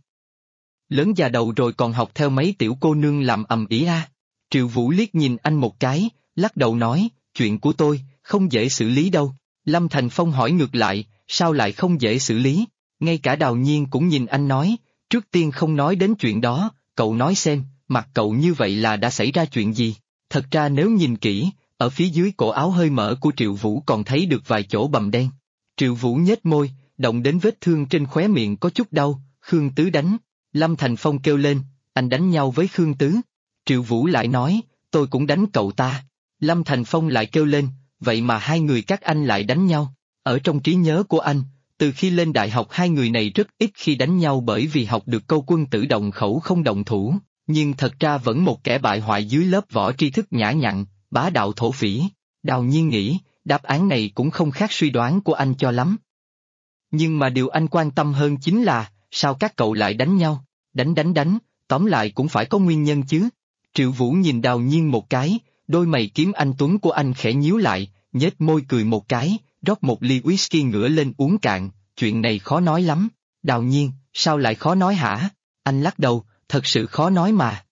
Lớn già đầu rồi còn học theo mấy tiểu cô nương làm ầm ĩ a. Triệu Vũ liếc nhìn anh một cái, lắc đầu nói, chuyện của tôi, không dễ xử lý đâu. Lâm Thành Phong hỏi ngược lại, sao lại không dễ xử lý? Ngay cả Đào Nhiên cũng nhìn anh nói, trước tiên không nói đến chuyện đó, cậu nói xem, mặt cậu như vậy là đã xảy ra chuyện gì? Thật ra nếu nhìn kỹ, ở phía dưới cổ áo hơi mở của Triệu Vũ còn thấy được vài chỗ bầm đen. Triệu Vũ nhếch môi, động đến vết thương trên khóe miệng có chút đau, Khương Tứ đánh. Lâm Thành Phong kêu lên, anh đánh nhau với Khương Tứ. Triệu Vũ lại nói, tôi cũng đánh cậu ta. Lâm Thành Phong lại kêu lên, vậy mà hai người các anh lại đánh nhau. Ở trong trí nhớ của anh, từ khi lên đại học hai người này rất ít khi đánh nhau bởi vì học được câu quân tử động khẩu không động thủ, nhưng thật ra vẫn một kẻ bại hoại dưới lớp vỏ tri thức nhã nhặn, bá đạo thổ phỉ. Đào Nhiên nghĩ, đáp án này cũng không khác suy đoán của anh cho lắm. Nhưng mà điều anh quan tâm hơn chính là, sao các cậu lại đánh nhau? Đánh, tóm lại cũng phải có nguyên nhân chứ. Triệu Vũ nhìn Đào Nhiên một cái, đôi mày kiếm anh tuấn của anh khẽ nhíu lại, nhếch môi cười một cái, rót một ly whisky ngửa lên uống cạn, chuyện này khó nói lắm. Đào Nhiên, sao lại khó nói hả? Anh lắc đầu, thật sự khó nói mà.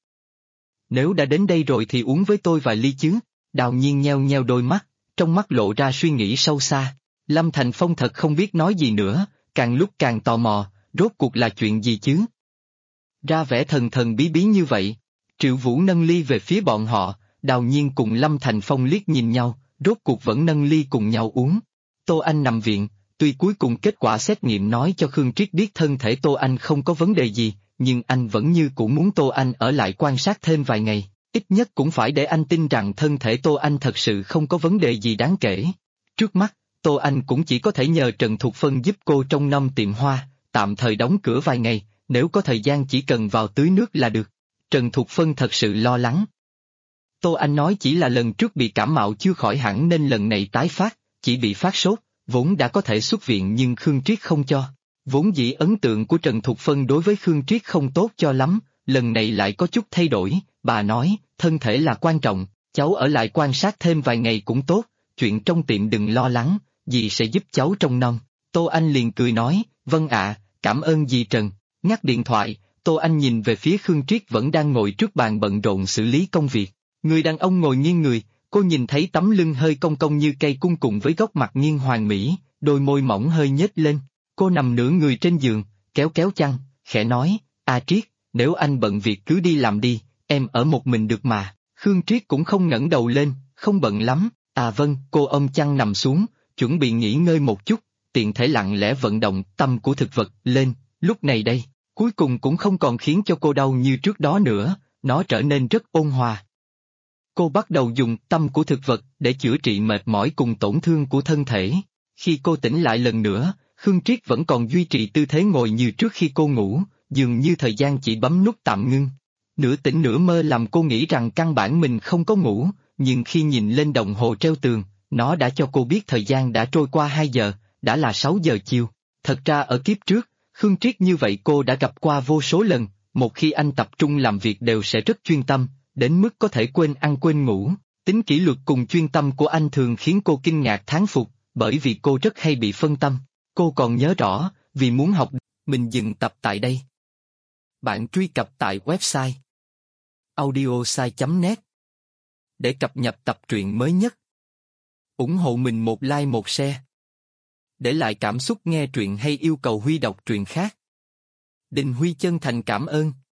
Nếu đã đến đây rồi thì uống với tôi vài ly chứ. Đào Nhiên nheo nheo đôi mắt, trong mắt lộ ra suy nghĩ sâu xa. Lâm Thành Phong thật không biết nói gì nữa, càng lúc càng tò mò, rốt cuộc là chuyện gì chứ? Ra vẻ thần thần bí bí như vậy. Triệu Vũ nâng ly về phía bọn họ, Đào Nhiên cùng Lâm Thành Phong liếc nhìn nhau, rốt cuộc vẫn nâng ly cùng nhau uống. Tô Anh nằm viện, tuy cuối cùng kết quả xét nghiệm nói cho Khương Triết biết thân thể Tô Anh không có vấn đề gì, nhưng anh vẫn như cũ muốn Tô Anh ở lại quan sát thêm vài ngày, ít nhất cũng phải để anh tin rằng thân thể Tô Anh thật sự không có vấn đề gì đáng kể. Trước mắt, Tô Anh cũng chỉ có thể nhờ Trần Thục Phân giúp cô trông nom tiệm hoa, tạm thời đóng cửa vài ngày, nếu có thời gian chỉ cần vào tưới nước là được. Trần Thục Phân thật sự lo lắng. Tô Anh nói chỉ là lần trước bị cảm mạo chưa khỏi hẳn nên lần này tái phát, chỉ bị phát sốt, vốn đã có thể xuất viện nhưng Khương Triết không cho. Vốn dĩ ấn tượng của Trần Thục Phân đối với Khương Triết không tốt cho lắm, lần này lại có chút thay đổi, bà nói, thân thể là quan trọng, cháu ở lại quan sát thêm vài ngày cũng tốt, chuyện trong tiệm đừng lo lắng, dì sẽ giúp cháu trông nom. Tô Anh liền cười nói, vâng ạ, cảm ơn dì Trần. Ngắt điện thoại, Tô Anh nhìn về phía Khương Triết vẫn đang ngồi trước bàn bận rộn xử lý công việc. Người đàn ông ngồi nghiêng người, cô nhìn thấy tấm lưng hơi cong cong như cây cung cùng với góc mặt nghiêng hoàn mỹ, đôi môi mỏng hơi nhếch lên. Cô nằm nửa người trên giường, kéo kéo chăn, khẽ nói, Triết, nếu anh bận việc cứ đi làm đi, em ở một mình được mà. Khương Triết cũng không ngẩng đầu lên, không bận lắm, vâng, cô ôm chăn nằm xuống, chuẩn bị nghỉ ngơi một chút, tiện thể lặng lẽ vận động tâm của thực vật lên, lúc này đây, cuối cùng cũng không còn khiến cho cô đau như trước đó nữa, nó trở nên rất ôn hòa. Cô bắt đầu dùng tâm của thực vật để chữa trị mệt mỏi cùng tổn thương của thân thể. Khi cô tỉnh lại lần nữa, Khương Triết vẫn còn duy trì tư thế ngồi như trước khi cô ngủ, dường như thời gian chỉ bấm nút tạm ngưng. Nửa tỉnh nửa mơ làm cô nghĩ rằng căn bản mình không có ngủ, nhưng khi nhìn lên đồng hồ treo tường, nó đã cho cô biết thời gian đã trôi qua 2 giờ, đã là 6 giờ chiều. Thật ra ở kiếp trước, Khương Triết như vậy cô đã gặp qua vô số lần, một khi anh tập trung làm việc đều sẽ rất chuyên tâm, đến mức có thể quên ăn quên ngủ. Tính kỷ luật cùng chuyên tâm của anh thường khiến cô kinh ngạc thán phục, bởi vì cô rất hay bị phân tâm. Cô còn nhớ rõ, vì muốn học, mình dừng tập tại đây. Bạn truy cập tại website audiosai.net để cập nhật tập truyện mới nhất. Ủng hộ mình một like một share. Để lại cảm xúc nghe truyện hay yêu cầu Huy đọc truyện khác. Đình Huy chân thành cảm ơn.